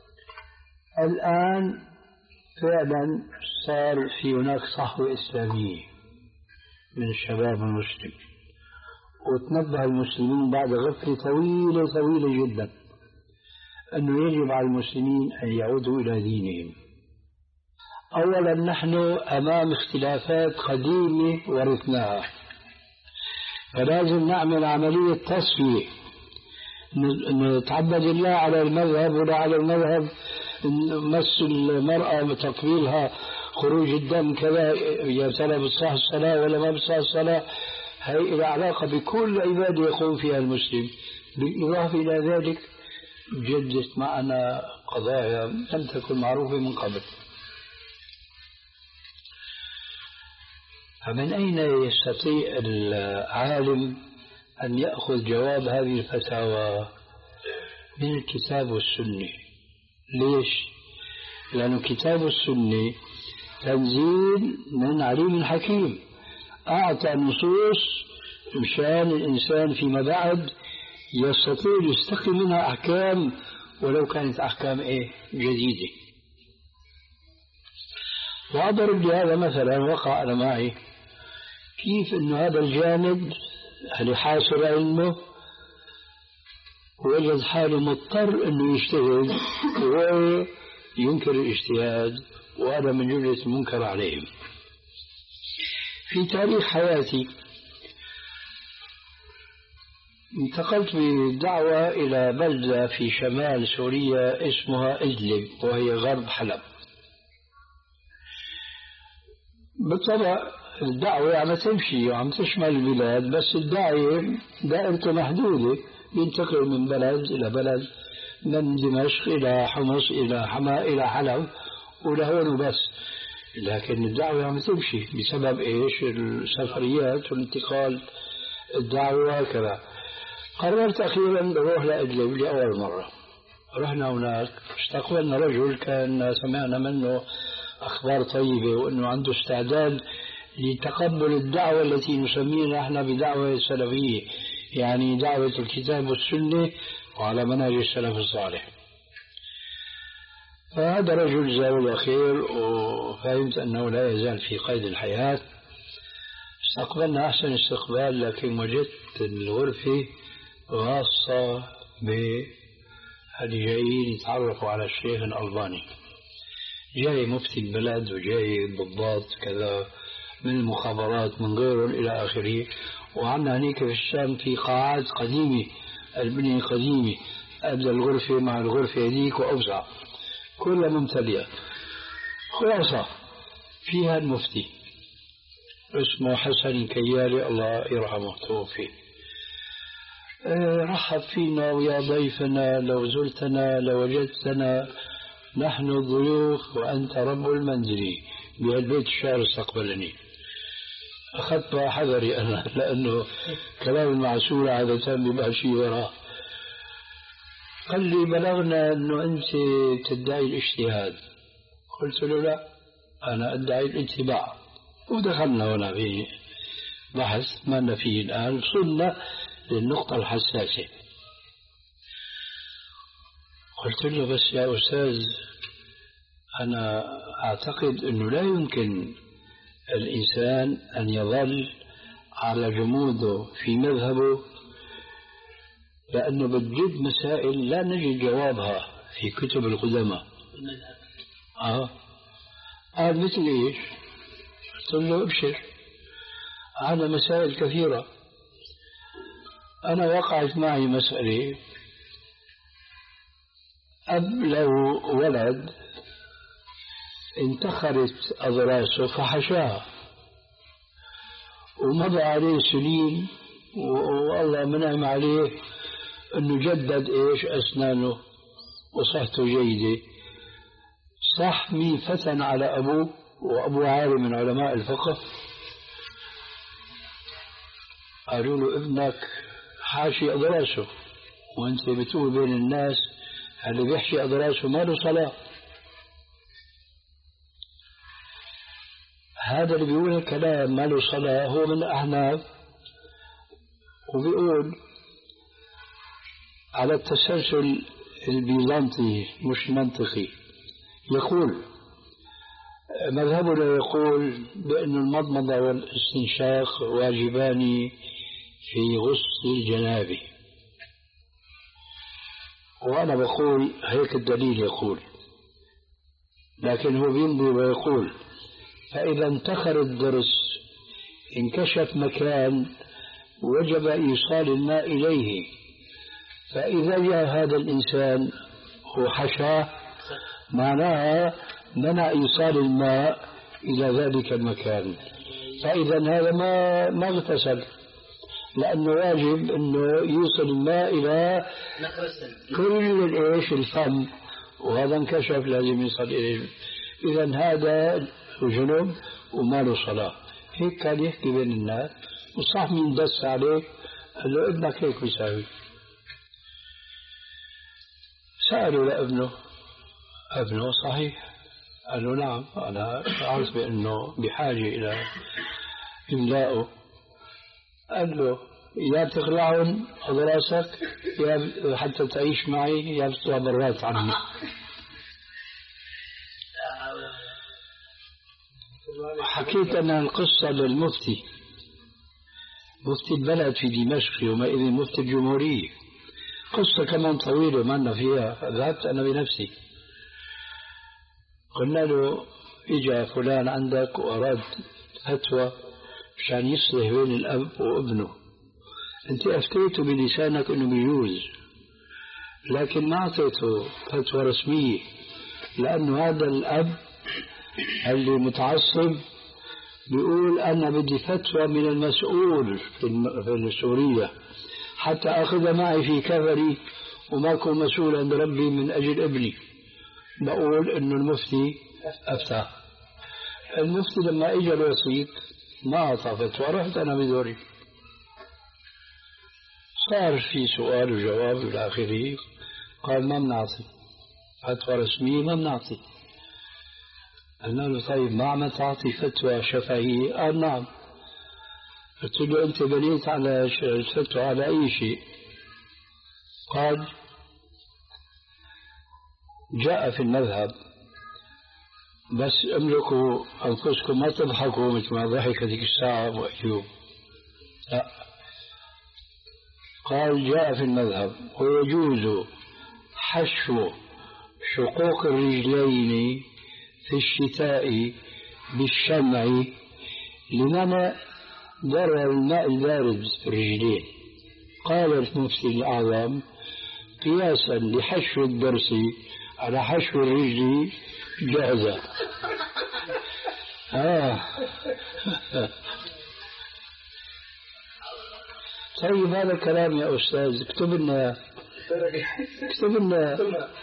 Speaker 1: الآن فعلا صار في هناك صحوة إسلامية من الشباب المسلم، وتنبه المسلمين بعد غفلة طويلة طويلة جدا أنه يجب على المسلمين أن يعودوا إلى دينهم. أولا نحن أمام اختلافات قديمة ورثناها، فلازم نعمل عملية تسوية، نتعبد الله على المذهب ولا على المذهب، مس المرأة وتقبيلها، خروج الدم كذا، يا ترى بتصح الصلاة ولا ما بتصح الصلاة، هي إلى علاقة بكل عبادة يقوم فيها المسلم. بالإضافة إلى ذلك جدت معنا قضايا لم تكن معروفة من قبل. فمن أين يستطيع العالم أن يأخذ جواب هذه الفتاوى؟ من الكتاب والسنة. ليش؟ لأن الكتاب والسنة تنزيل من عليم حكيم، أعطى نصوص مشان الإنسان فيما بعد يستطيع يستقي منها أحكام، ولو كانت أحكام إيه جديدة. وأضرب لهذا مثلا وقع على معي كيف أن هذا الجانب اللي حاصر علمه وجد حاله مضطر أنه يجتهد وهو ينكر الاجتهاد، وهذا من جملة المنكر عليهم. في تاريخ حياتي انتقلت بدعوة إلى بلدة في شمال سوريا اسمها إدلب وهي غرب حلب. بالطبع الدعوة عم تمشي وعم تشمل البلاد، بس الداعية دائرته محدودة، ينتقل من بلد إلى بلد، من دمشق إلى حمص إلى حماة إلى حلب ولهون وبس. لكن الدعوة عم تمشي بسبب إيش؟ السفريات والانتقال الدعوة وكذا. قررت أخيرا أروح لإدلب لأول مرة. رحنا هناك استقبلنا رجل كان سمعنا منه أخبار طيبة وأنه عنده استعداد لتقبل الدعوة التي نسميها نحن بدعوة السلفية، يعني دعوة الكتاب والسنة وعلى منهج السلف الصالح. فهذا رجل جزاه الله خير وفهمت أنه لا يزال في قيد الحياة. استقبلنا أحسن استقبال، لكن وجدت الغرفة خاصة باللي جايين يتعرفوا على الشيخ الألباني. جاي مفتي البلد وجاي ضباط كذا من المخابرات من غيرهم إلى آخره. وعندنا هنيك في الشام في قاعات قديمة، البنية قديمة، أبدأ الغرفة مع الغرفة هذيك وأوسع، كلها ممتلئة. خلاصة فيها المفتي اسمه حسن الكيالي الله يرحمه توفي. اه رحب فينا ويا ضيفنا، لو زرتنا لوجدتنا نحن الضيوف وأنت رب المنزل، بهالبيت الشعر استقبلني. أخذت حذري أنا لأنه كلام المعسول عادة بيبقى شيء وراه. قال لي بلغنا أنه أنت تدعي الاجتهاد. قلت له لا، أنا أدعي الاتباع. ودخلنا هنا في بحث ما فيه الآن، وصلنا للنقطة الحساسة. قلت له بس يا أستاذ، أنا أعتقد أنه لا يمكن الإنسان أن يظل على جموده في مذهبه، لأنه بتجد مسائل لا نجد جوابها في كتب القدماء. آه. قال مثل إيش؟ قلت له ابشر، على مسائل كثيرة. أنا وقعت معي مسألة، أب له ولد انتخرت أضراسه فحشاها، ومضى عليه سنين والله منعم عليه أنه جدد إيش أسنانه وصحته جيدة. صح مين فتن على أبوه وأبوه عالم من علماء الفقه، قالوا له ابنك حاشي أضراسه، وأنت بتقول بين الناس اللي بيحشي أضراسه ما له صلاة. هذا اللي بيقول الكلام ما له صلاة هو من أحناف، وبيقول على التسلسل البيزنطي مش منطقي. يقول مذهبنا يقول بأن المضمضة والاستنشاق واجبان في غسل الجنابة، وأنا بقول هيك الدليل يقول، لكن هو بيمضي ويقول فإذا انتخر الضرس انكشف مكان وجب إيصال الماء إليه، فإذا جاء هذا الإنسان وحشاه معناها منع إيصال الماء إلى ذلك المكان، فإذا هذا ما ما اغتسل، لأنه واجب أنه يوصل الماء إلى كل الإيش الفم، وهذا انكشف لازم يصل إليه. إذا هذا جنوب وما له صلاة. هيك كان يحكي بين الناس، وصح مين دس عليه قال له ابنك هيك بيساوي. سألوا لابنه، ابنه صحيح؟ قال له نعم، أنا أعرف بأنه بحاجة إلى إملائه. قال له يا بتخلعهم أضراسك يا حتى تعيش معي، يا بتطلع برات عني. حكيت أنا القصة للمفتي، مفتي البلد في دمشق يومئذ مفتي الجمهورية، قصة كمان طويلة ما فيها. ذهبت أنا بنفسي، قلنا له إجا فلان عندك وأراد فتوى عشان يصلح بين الأب وابنه. أنت أفتيته بلسانك أنه بيجوز، لكن ما أعطيته فتوى رسمية، لأنه هذا الأب اللي متعصب بيقول أنا بدي فتوى من المسؤول في سوريا حتى أخذ معي في كفري وما أكون مسؤول عند ربي من أجل ابني. بقول إنه المفتي أفتى. المفتي لما إجا الوسيط ما أعطى فتوى، رحت أنا بدوري، صار في سؤال وجواب إلى آخره، قال ما بنعطي فتوى رسمية، ما بنعطي. قلنا له طيب ما عم تعطي فتوى شفهية؟ قال نعم. قلت له أنت بنيت على الفتوى على أي شيء؟ قال جاء في المذهب، بس املكوا أنفسكم ما تضحكوا مثل ما ضحك هذيك الساعة أبو أيوب. لا، قال جاء في المذهب ويجوز حشو شقوق الرجلين في الشتاء بالشمع لمنع ضرر الماء البارد في الرجلين. قال المفتي الأعظم قياسا لحشو الضرس على حشو الرجل جاهزة. آه. طيب هذا كلام يا أستاذ، اكتب لنا اكتب لنا.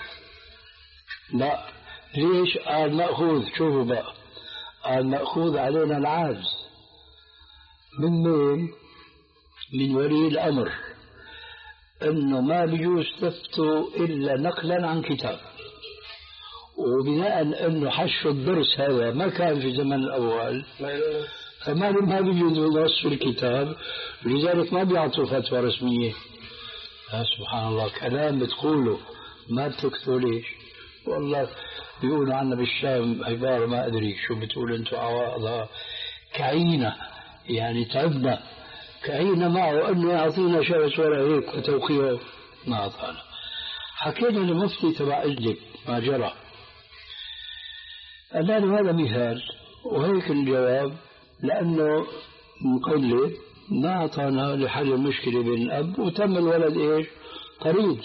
Speaker 1: لا ليش؟ قال مأخوذ، شوفوا بقى، قال مأخوذ علينا العاجز من مين؟ من ولي الأمر، إنه ما بيجوز تفتوا إلا نقلا عن كتاب، وبناء إنه حشو الضرس هذا ما كان في زمن الأول، فما ما بيجوز نص الكتاب، لذلك ما بيعطوا فتوى رسمية. سبحان الله، كلام بتقوله ما بتكتبوا ليش؟ والله بيقولوا عنا بالشام عبارة ما أدري شو بتقول أنتم، عواضها كعينة، يعني تعبنا كعينة معه أنه يعطينا شرس ولا هيك وتوقيعه، ما أعطانا. حكينا للمفتي تبع إدلب ما جرى، قال له هذا مثال وهيك الجواب، لأنه مقلد ما أعطانا لحل المشكلة بين الأب، وتم الولد إيش؟ طريد.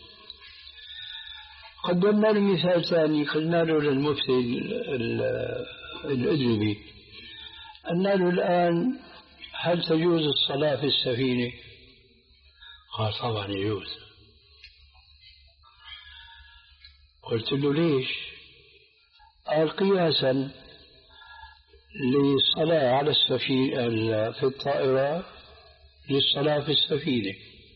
Speaker 1: قدمنا له مثال ثاني، قلنا له للمفتي الإدلبي، قلنا له الآن هل تجوز الصلاة في السفينة؟ قال طبعا يجوز. قلت له ليش؟ قال قياسا للصلاة على السفينة في الطائرة للصلاة في السفينة.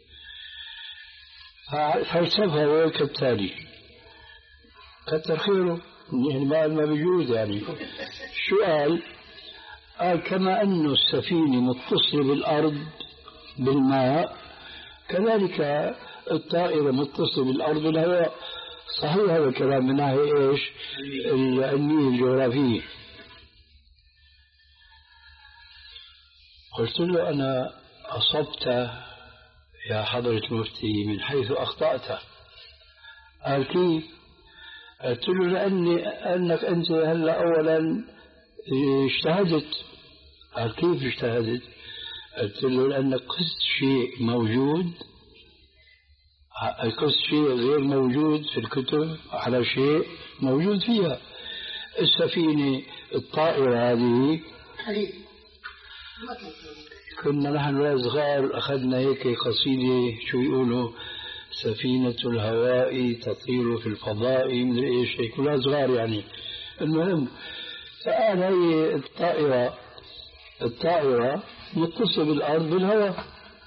Speaker 1: فلسفة كالتالي، كتر خيره يعني ما ما بيجوز يعني. شو قال؟ قال كما أن السفينة متصلة بالأرض بالماء، كذلك الطائرة متصلة بالأرض بالهواء. صحيح هذا الكلام من ناحية إيش؟ العلمية الجغرافية. قلت له أنا أصبت يا حضرة المفتي من حيث أخطأت. قال كيف؟ قلت له لأني أنك أنت هلا أولا اجتهدت. قال كيف اجتهدت؟ قلت له لأنك قست شيء موجود، قست شيء غير موجود في الكتب على شيء موجود فيها. السفينة الطائرة هذه كنا نحن صغار أخذنا هيك قصيدة شو يقولوا، سفينة الهواء تطير في الفضاء من إيش هيك، كلها صغار يعني. المهم فقال هي الطائرة الطائرة متصلة بالأرض بالهواء،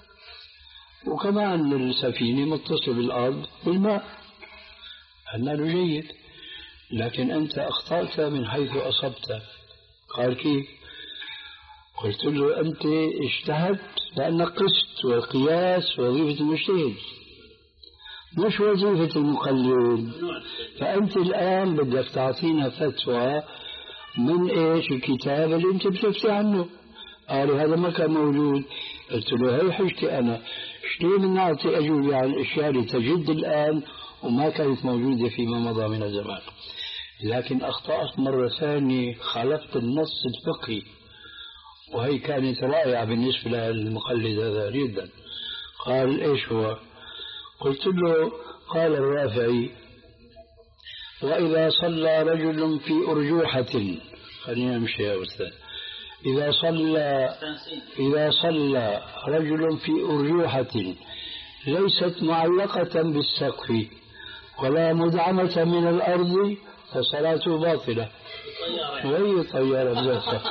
Speaker 1: وكمان السفينة متصلة بالأرض بالماء. قلنا له جيد، لكن أنت أخطأت من حيث أصبت. قال كيف؟ قلت له أنت اجتهدت لأنك قست، والقياس وظيفة المجتهد مش وظيفة المقلد. فأنت الآن بدك تعطينا فتوى من إيش؟ الكتاب اللي أنت بتفتي عنه. قال هذا ما كان موجود. قلت له هي حجتي أنا، شلون نعطي أجوبة عن الأشياء اللي تجد الآن وما كانت موجودة فيما مضى من الزمان. لكن أخطأت مرة ثانية، خالفت النص الفقهي، وهي كانت رائعة بالنسبة للمقلد هذا جدا. قال إيش هو؟ قلت له قال الرافعي وإذا صلى رجل في أرجوحة، خلينا نمشي يا أستاذ، إذا صلى إذا صلى رجل في أرجوحة ليست معلقة بالسقف ولا مدعمة من الأرض فصلاته باطلة. وهي طيارة بذاتها.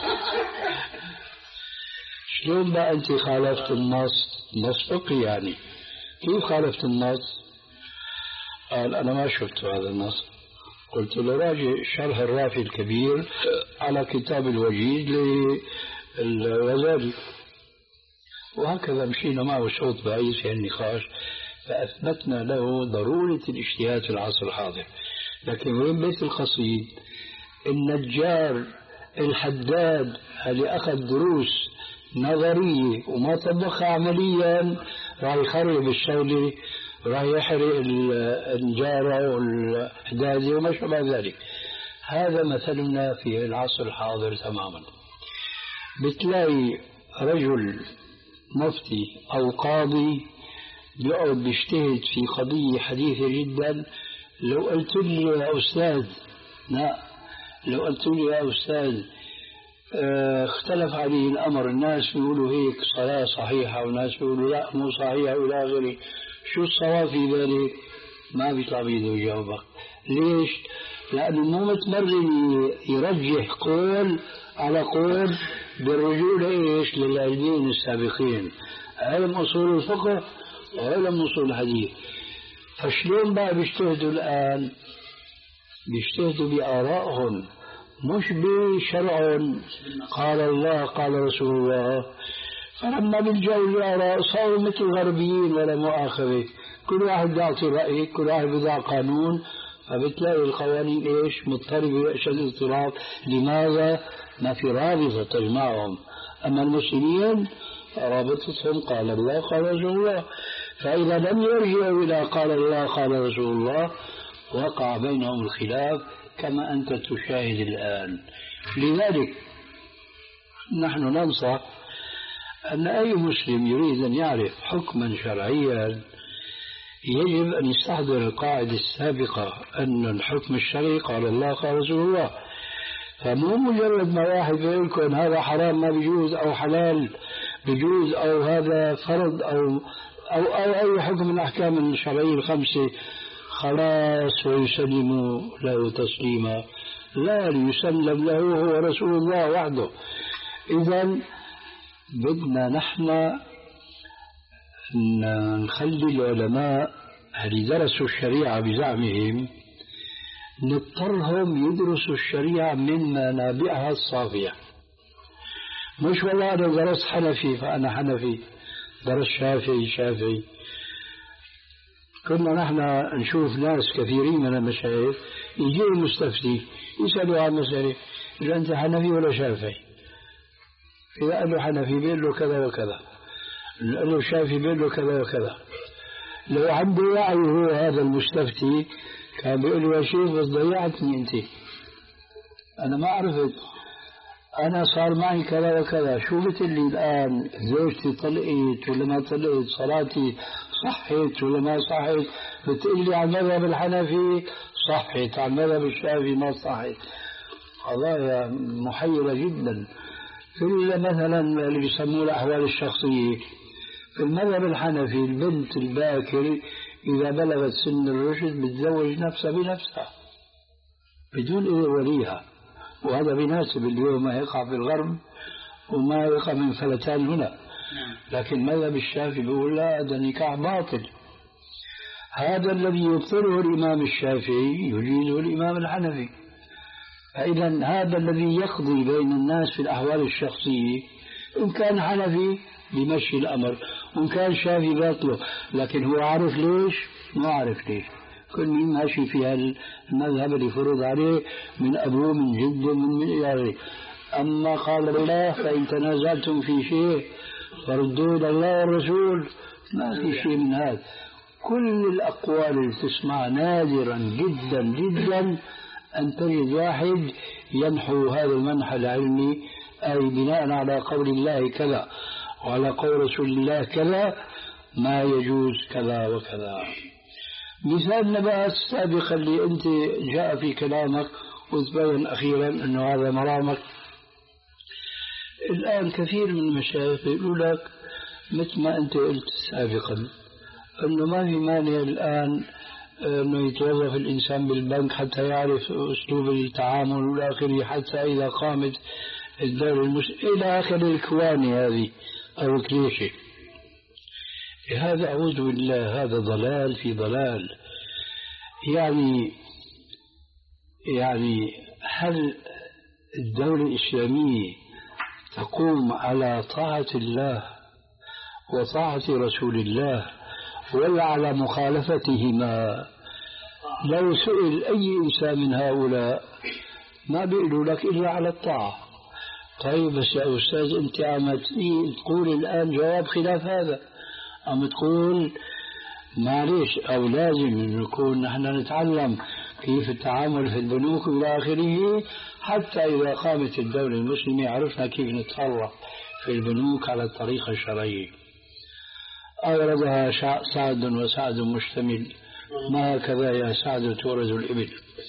Speaker 1: شلون بقى أنت خالفت النص؟ نص فقهي يعني، كيف خالفت النص؟ قال أنا ما شفت هذا النص. قلت له راجع شرح الرافي الكبير على كتاب الوجيز للغزالي، وهكذا مشينا معه صوت بعيد في النقاش، فأثبتنا له ضرورة الاجتهاد في العصر الحاضر. لكن وين بيت القصيد؟ النجار الحداد اللي أخذ دروس نظرية وما طبقها عمليا راح يخرب الشغلة، راح يحرق النجارة والحدادة وما شابه ذلك. هذا مثلنا في العصر الحاضر تماما. بتلاقي رجل مفتي أو قاضي يقعد بيجتهد في قضية حديثة جدا، لو قلت لي يا أستاذ لا لو قلت لي يا أستاذ اه اختلف عليه الأمر، الناس بيقولوا هيك صلاة صحيحة وناس بيقولوا لا مو صحيحة وإلى آخره، شو الصواب في ذلك؟ ما بيطلع بيده يجاوبك. ليش؟ لأنه مو متمرن يرجح قول على قول بالرجوع لإيش؟ للعلمين السابقين، علم أصول الفقه وعلم أصول الحديث. فشلون بقى بيجتهدوا الآن؟ بيجتهدوا بآرائهم مش بشرع قال الله قال رسول الله. فلما بيلجأوا الآراء صاروا مثل الغربيين ولا مؤاخذة، كل واحد يعطي رأي، كل واحد بيضع قانون، فبتلاقي القوانين ايش؟ مضطربة اشد اضطراب. لماذا؟ ما في رابطة تجمعهم. اما المسلمين رابطتهم قال الله قال رسول الله، فإذا لم يرجعوا إلى قال الله قال رسول الله وقع بينهم الخلاف كما أنت تشاهد الآن. لذلك نحن ننصح أن أي مسلم يريد أن يعرف حكما شرعيا يجب أن يستحضر القاعدة السابقة أن الحكم الشرعي قال الله قال رسول الله. فمو مجرد ما واحد يقول لكم هذا حرام ما بيجوز أو حلال بيجوز أو هذا فرض أو أو, أو أي حكم من الأحكام الشرعية الخمسة خلاص ويسلم له تسليما. لا، يسلم له هو رسول الله وحده. إذا بدنا نحن نخلي العلماء اللي درسوا الشريعة بزعمهم نضطرهم يدرسوا الشريعة من منابعها الصافية. مش والله أنا درست حنفي فأنا حنفي، درست شافعي شافعي. كنا نحن نشوف ناس كثيرين من المشايخ يجي المستفتي يسألوا عن مسألة، إذا أنت حنفي ولا شافعي؟ إذا قال له حنفي بيقول له كذا وكذا، قال له شافعي بيقول له كذا وكذا. لو عنده وعي هو هذا المستفتي كان بيقول له يا شيخ بس ضيعتني أنت، أنا ما عرفت، أنا صار معي كذا وكذا، شو بتقول لي الآن؟ زوجتي طلقت ولا ما طلقت؟ صلاتي صحت ولا ما صحت؟ بتقول لي على المذهب الحنفي صحت، على المذهب الشافعي ما صحت. قضايا محيرة جدا. في مثلا اللي بيسموه الأحوال الشخصية، في المذهب الحنفي البنت الباكر إذا بلغت سن الرشد بتزوج نفسها بنفسها بدون إذن وليها، وهذا بيناسب اليوم ما يقع في الغرب وما يقع من فلتان هنا. لكن مذهب الشافعي بيقول لا، هذا نكاح باطل. هذا الذي يبطله الإمام الشافعي يجيزه الإمام الحنفي. فإذا هذا الذي يقضي بين الناس في الأحوال الشخصية إن كان حنفي بمشي الأمر وإن كان شافعي باطله، لكن هو عارف ليش؟ ما عارف ليش. كل مين ماشي في المذهب اللي فرض عليه من أبوه من جده من إلهه. أما قال الله فإن تنازلتم في شيء فردوا إلى الله والرسول، ما في شيء من هذا. كل الأقوال اللي تسمع نادرا جدا جدا أن تجد واحد ينحو هذا المنحى العلمي، أي بناء على قول الله كذا وعلى قول رسول الله كذا ما يجوز كذا وكذا. مثالنا بقى السابق اللي أنت جاء في كلامك وتبين أخيرا أنه هذا مرامك. الآن كثير من المشايخ يقولوا لك مثل ما أنت قلت سابقا أنه ما في مانع الآن أنه يتوظف الإنسان بالبنك حتى يعرف أسلوب التعامل والآخر، حتى إذا قامت الدولة المسلمة إلى آخر الكواني هذه أو الكليشة. هذا أعوذ بالله هذا ضلال في ضلال. يعني يعني هل الدولة الإسلامية تقوم على طاعة الله وطاعة رسول الله ولا على مخالفتهما؟ لو سئل أي إنسان من هؤلاء ما بيقولوا لك إلا على الطاعة. طيب بس يا أستاذ أنت عم تقول الآن جواب خلاف هذا، عم تقول معليش أو لازم نكون نحن نتعلم كيف التعامل في البنوك إلى آخره، حتى إذا قامت الدولة المسلمة عرفنا كيف نتصرف في البنوك على الطريقة الشرعية. أوردها سعد وسعد مشتمل، ما هكذا يا سعد تورد الإبل.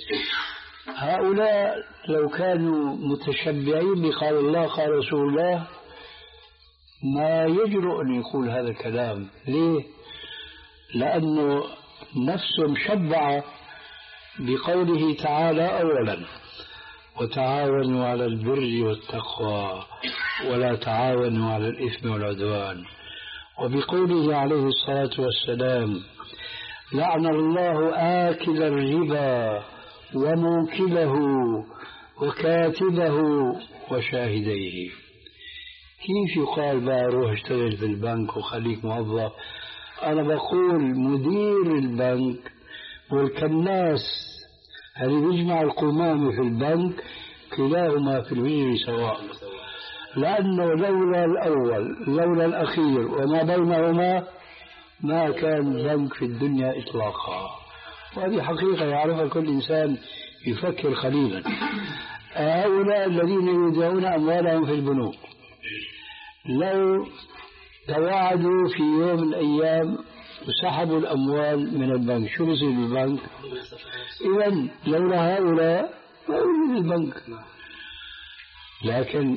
Speaker 1: هؤلاء لو كانوا متشبعين بقال الله قال رسول الله ما يجرؤ أن يقول هذا الكلام. ليه؟ لأنه نفسه مشبعة بقوله تعالى أولا وتعاونوا على البر والتقوى ولا تعاونوا على الإثم والعدوان، وبقوله عليه الصلاة والسلام لعن الله آكل الربا وموكله وكاتبه وشاهديه. كيف يقال بقى روح اشتغل في البنك وخليك موظف؟ أنا بقول مدير البنك والكناس اللي بيجمع القمامة في البنك كلاهما في الوجه سواء، لأنه لولا الأول لولا الأخير وما بينهما ما كان بنك في الدنيا إطلاقا. وهذه حقيقة يعرفها كل إنسان يفكر قليلا. هؤلاء الذين يودعون أموالهم في البنوك لو توعدوا في يوم من الأيام وسحبوا الأموال من البنك شو بصير بالبنك؟ إذن لولا هؤلاء ما يوجد البنك. لكن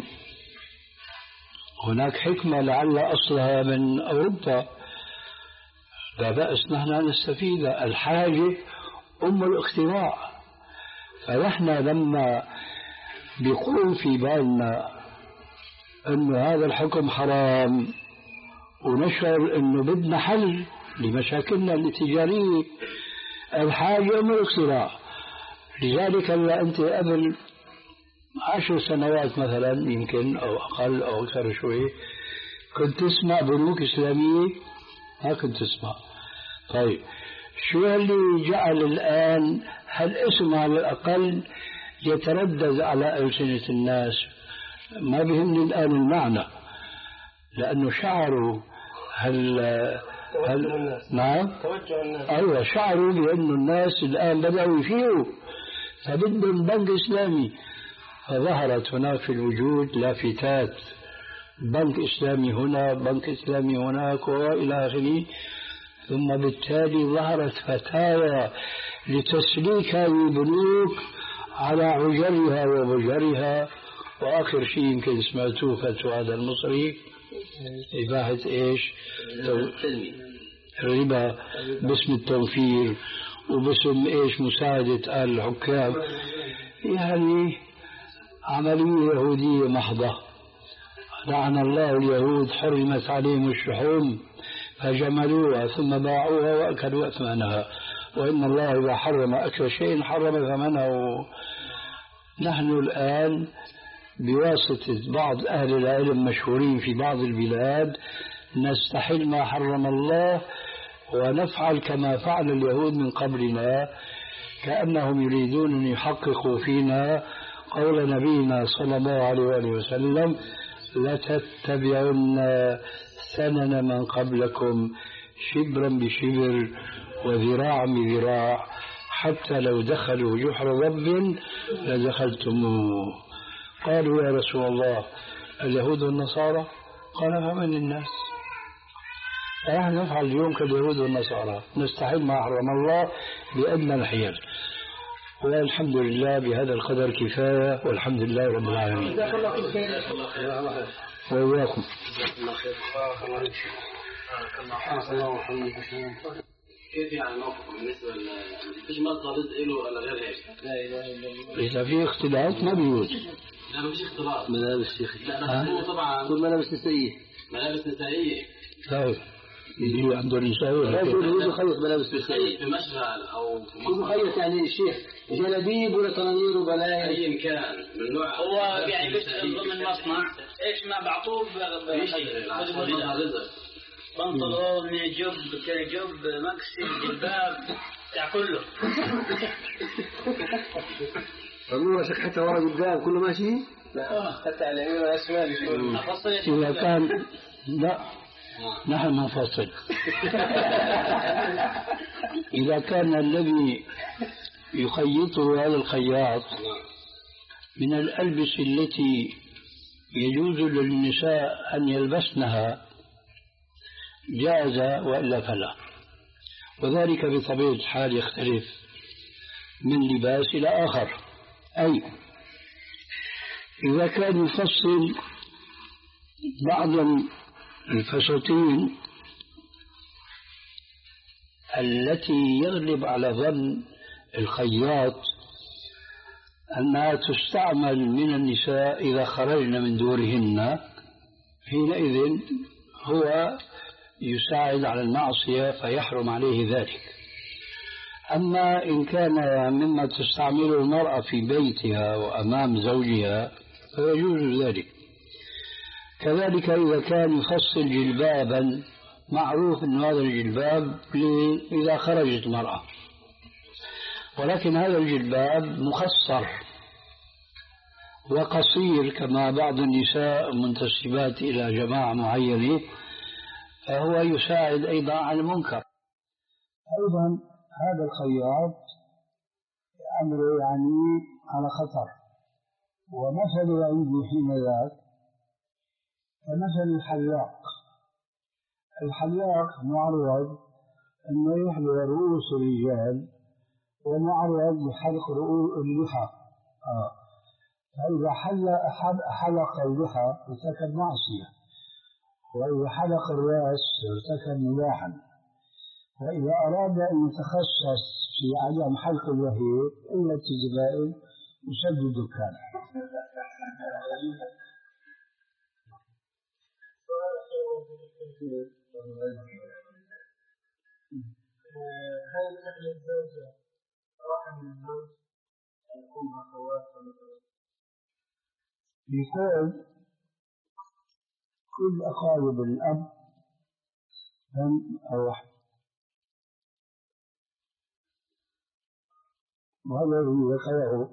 Speaker 1: هناك حكمة لعل أصلها من أوروبا، لا بأس نحن نستفيد. الحاجة أم الاختراع. فنحن لما بيقوم في بالنا أن هذا الحكم حرام ونشعر أنه بدنا حل لمشاكلنا التجارية، الحاجة أم الاختراع. لذلك هلا أنت قبل عشر سنوات مثلا يمكن أو أقل أو أكثر شوي كنت تسمع بنوك إسلامية؟ ما كنت تسمع. طيب شو اللي جعل الآن هالاسم على الأقل يتردد على ألسنة الناس؟ ما بيهمني الآن المعنى، لأنه شعروا هل هل نعم توجه الناس. أيوة شعروا بأن الناس الآن بدأوا يفيقوا فبدهم بنك إسلامي. فظهرت هناك في الوجود لافتات بنك إسلامي هنا بنك إسلامي هناك وإلى آخره، ثم بالتالي ظهرت فتاوى لتسليك هذه البنوك على عجرها وبجرها. وآخر شيء يمكن سمعتوه فتوى هذا المصري إباحة إيش؟ الربا باسم التوفير وباسم إيش؟ مساعدة أهل الحكام. يعني عملية يهودية محضة. لعن الله اليهود حرمت عليهم الشحوم فجملوها ثم باعوها وأكلوا أثمانها، وإن الله إذا حرم أكل شيء حرم ثمنه. نحن الآن بواسطة بعض أهل العلم مشهورين في بعض البلاد نستحل ما حرم الله ونفعل كما فعل اليهود من قبلنا، كأنهم يريدون أن يحققوا فينا قول نبينا صلى الله عليه وآله وسلم لتتبعن سنن من قبلكم شبرا بشبر وذراعا بذراع حتى لو دخلوا جحر رب لدخلتموه. قالوا يا رسول الله اليهود والنصارى؟ قال فمن الناس؟ فنحن نفعل اليوم كاليهود والنصارى، نستحل ما حرم الله بأدنى الحيل، والحمد لله بهذا القدر كفاية، والحمد لله رب العالمين.
Speaker 3: جزاك الله كل خير.
Speaker 1: وإياكم.
Speaker 2: كيف يعني موقفكم بالنسبة ل مفيش مرضى رزق له ولا غير هيك؟ لا إله إلا الله.
Speaker 1: إذا في اختلاف ما بيجوز.
Speaker 2: لا مفيش اختلاط.
Speaker 4: ملابس شيخي.
Speaker 2: لا هو طبعا.
Speaker 4: كل ملابس نسائية.
Speaker 2: ملابس نسائية.
Speaker 1: طيب. اللي عنده نساء ولا
Speaker 4: كيف؟ هو يخيط ملابس نسائية.
Speaker 2: في مشغل أو في
Speaker 4: شو مخيط يعني الشيخ؟ جلابيب ولا طنانير وبلايا؟
Speaker 2: أيا كان من نوع.
Speaker 5: هو يعني بيشتغل ضمن مصنع، إيش ما بعطوه
Speaker 2: بيشتغل عشان رزق.
Speaker 5: بنطلون، جب، جب، مكسي، جلباب، بتاع كله.
Speaker 4: رموشك حتى ورا قدام كله ماشي؟
Speaker 5: لا حتى على اليمين والشمال.
Speaker 1: إذا كان لا نحن نفصل. إذا كان الذي يخيطه هذا الخياط من الألبسة التي يجوز للنساء أن يلبسنها جاز، وإلا فلا، وذلك بطبيعة الحال يختلف من لباس إلى آخر. أي إذا كان يفصل بعض الفساتين التي يغلب على ظن الخياط أنها تستعمل من النساء إذا خرجن من دورهن، حينئذ هو يساعد على المعصية فيحرم عليه ذلك. أما إن كان مما تستعمله المرأة في بيتها وأمام زوجها فيجوز ذلك. كذلك إذا كان يفصل جلبابا معروف أن هذا الجلباب إذا خرجت المرأة، ولكن هذا الجلباب مخصر وقصير كما بعض النساء منتسبات إلى جماعة معينة، فهو يساعد أيضا على المنكر. أيضا هذا الخياط أمره يعني على خطر، ومثل عندي حين ذاك كمثل الحلاق. الحلاق معرض أنه يحلق رؤوس الرجال ومعرض لحلق رؤوس اللحى، آه. فإذا حلق اللحى ارتكب معصية، وإذا حلق الرأس ارتكب مباحا، وإذا أراد أن يتخصص في عدم حلق اللحية إلا الزبائن يسد الدكان.
Speaker 3: هل تحل الزوجة رحم الزوج أن يكون أخوات
Speaker 1: يقول كل أقارب الأب هم واحد، وهذا الذي ذكره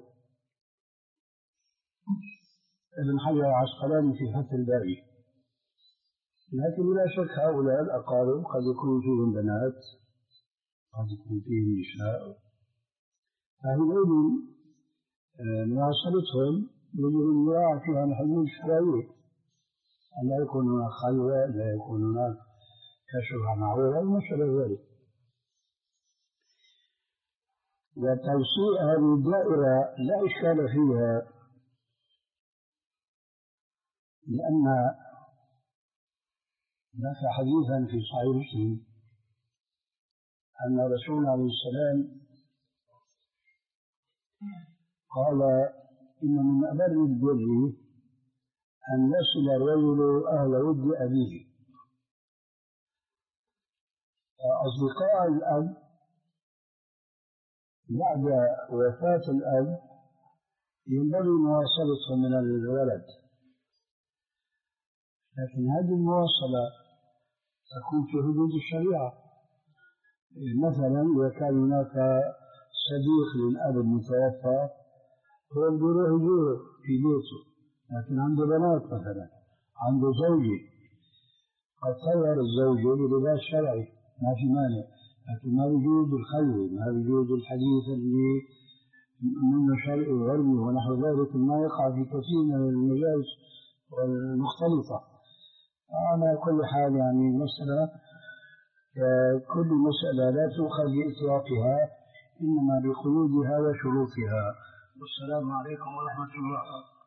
Speaker 1: ابن حجر العسقلاني في فتح الباري. لكن لا شك هؤلاء الأقارب قد يكون فيهم بنات، قد يكون فيهم نساء، فهذول مواصلتهم يجب أن يراعى فيها الحدود الشرعية، أن لا يكون هناك خلوة، لا يكون هناك كشف عن عورة وما شابه ذلك. وتوسيع هذه الدائرة لا إشكال فيها، لأن هناك حديثا في صحيح مسلم أن الرسول عليه السلام قال إن من أبر البر أن يصل الرجل أهل ود أبيه. أصدقاء الأب بعد وفاة الأب ينبغي مواصلتهم من الولد، لكن هذه المواصلة تكون في حدود الشريعة. مثلا إذا كان هناك صديق للأب المتوفى هو بيروح يزوره في بيته، لكن عنده بنات مثلا، عنده زوجة، قد صور الزوجة بلباس شرعي ما في مانع، لكن ما بيجوز الخلوة، ما بيجوز الحديث اللي منه شرعي وغربي ونحو ذلك ما يقع في كثير من المجالس المختلطة. على كل حال يعني المسألة كل مسألة لا تؤخذ بإطلاقها إنما بقيودها وشروطها. والسلام عليكم ورحمة الله.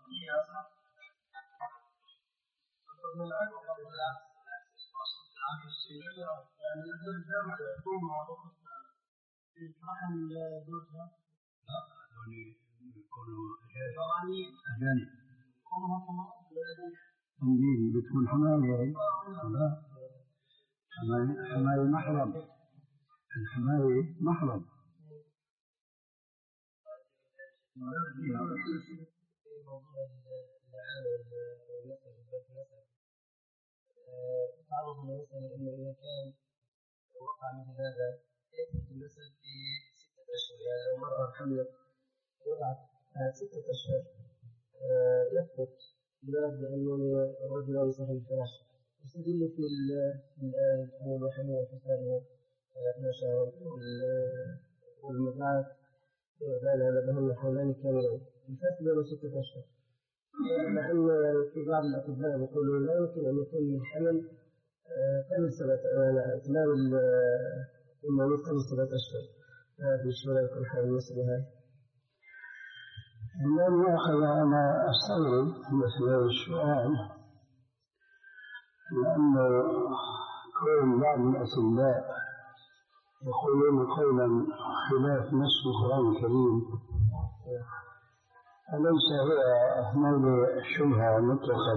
Speaker 1: أجانب تنبيه بتكون حماية لا حماية محرم الحماية محرم
Speaker 6: تعرض مثلا انه اذا كان وقع مثل هذا يثبت المثل في ستة اشهر، يعني لو مرأة حملت وقعت ستة اشهر يثبت بلاد بانه الرجل لا يصح الفراش. يستدل في الآية تقول وحمل حسابها اثنا عشر والمرأة وذلك لهن حولان كاملين الفصل له ستة اشهر، مع أن في بعض الأطباء يقولون لا يمكن أن يكون الحمل قبل سبعة إتمام المولود قبل سبعة أشهر. هذه الشورى يكون حول المسألة هاي.
Speaker 1: لم يأخذ أنا أستغرب مثل هذا السؤال، لأن كون بعض الأطباء يقولون قولا خلاف نص القرآن الكريم أليس هو موضوع الشبهة مطلقا،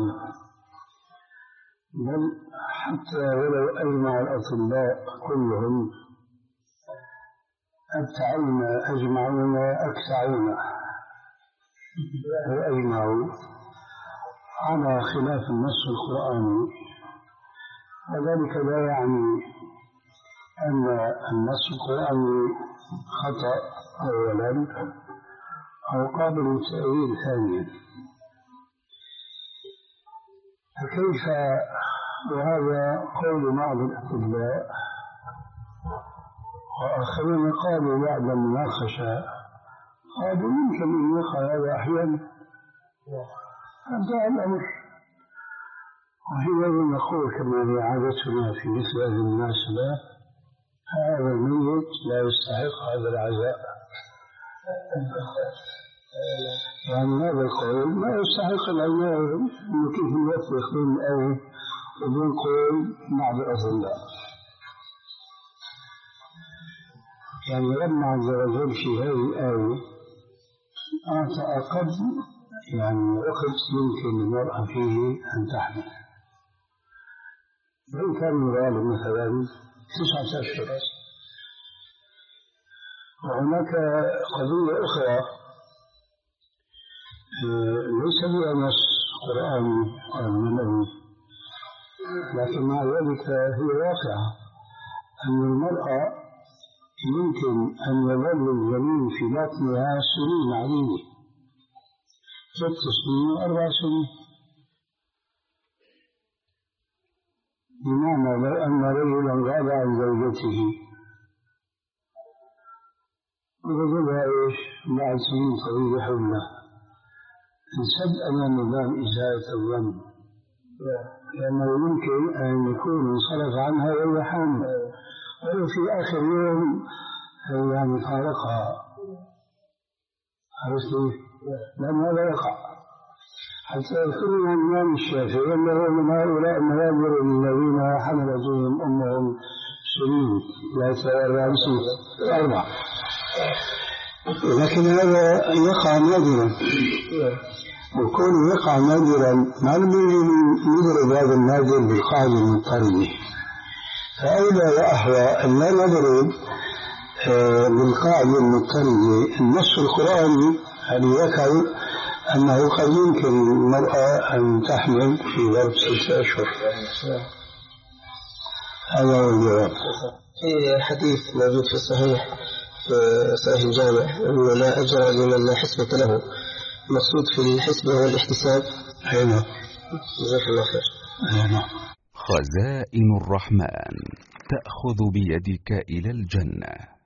Speaker 1: بل حتى ولو أجمع الأطباء كلهم أبتعون أجمعون أكثعون وأجمعوا على خلاف النص القرآني، وذلك لا يعني أن النص القرآني خطأ أولا أو قابل للتأويل ثانيا. فكيف وهذا قول بعض الأطباء، وآخرين قالوا بعد المناقشة قالوا يمكن أن يقع هذا أحيانا، فانتهى الأمر. وحينئذ نقول كما هي عادتنا في مثل هذه المناسبة هذا الميت لا يستحق هذا العزاء، يعني هذا القول ما يستحق العزاء، إنه كيف يوفق بين الآية وبين قول بعض الأطباء. يعني ربنا عز وجل في هذه الآية أعطى أقل يعني وقت يمكن المرأة فيه أن تحمل، وإن كان الغالب مثلا تسعة أشهر. وهناك قضية أخرى ليس بها نص قرآني أو نبوي، لكن مع ذلك هي واقعة، أن المرأة يمكن أن يظل الجنين في بطنها سنين عديدة، ست سنين وأربع سنين، بمعنى لو أن رجلا غاب عن زوجته ووجدها إيش بعد سنين طويلة حولها، انسد أمام نظام إزالة الظن، لأنه يمكن أن يكون انصرف عنها وهي حامل، وفي آخر يوم يعني فارقها. عرفتي؟ لأن هذا يقع. حتى يذكرنا الإمام الشافعي أنه من هؤلاء النوادر الذين حملتهم أمهم سنين لا أربع سنين أربع، لكن هذا يقع نادرا، وكونه يقع نادرا ما نضرب هذا النادر بالقاعدة المضطردة، فأولى وأحوى أن لا نضرب بالقاعدة المضطردة النص القرآني الذي ذكر أنه قد يمكن المرأة أن تحمل في ظرف ستة أشهر. هذا هو الجواب.
Speaker 6: في حديث موجود في الصحيح في صحيح الجامع أنه لا أجر لمن لا حسبة له، مقصود في الحسبة والاحتساب.
Speaker 1: أيوة.
Speaker 6: جزاك الله خير.
Speaker 1: أيوة.
Speaker 7: خزائن الرحمن تأخذ بيدك إلى الجنة.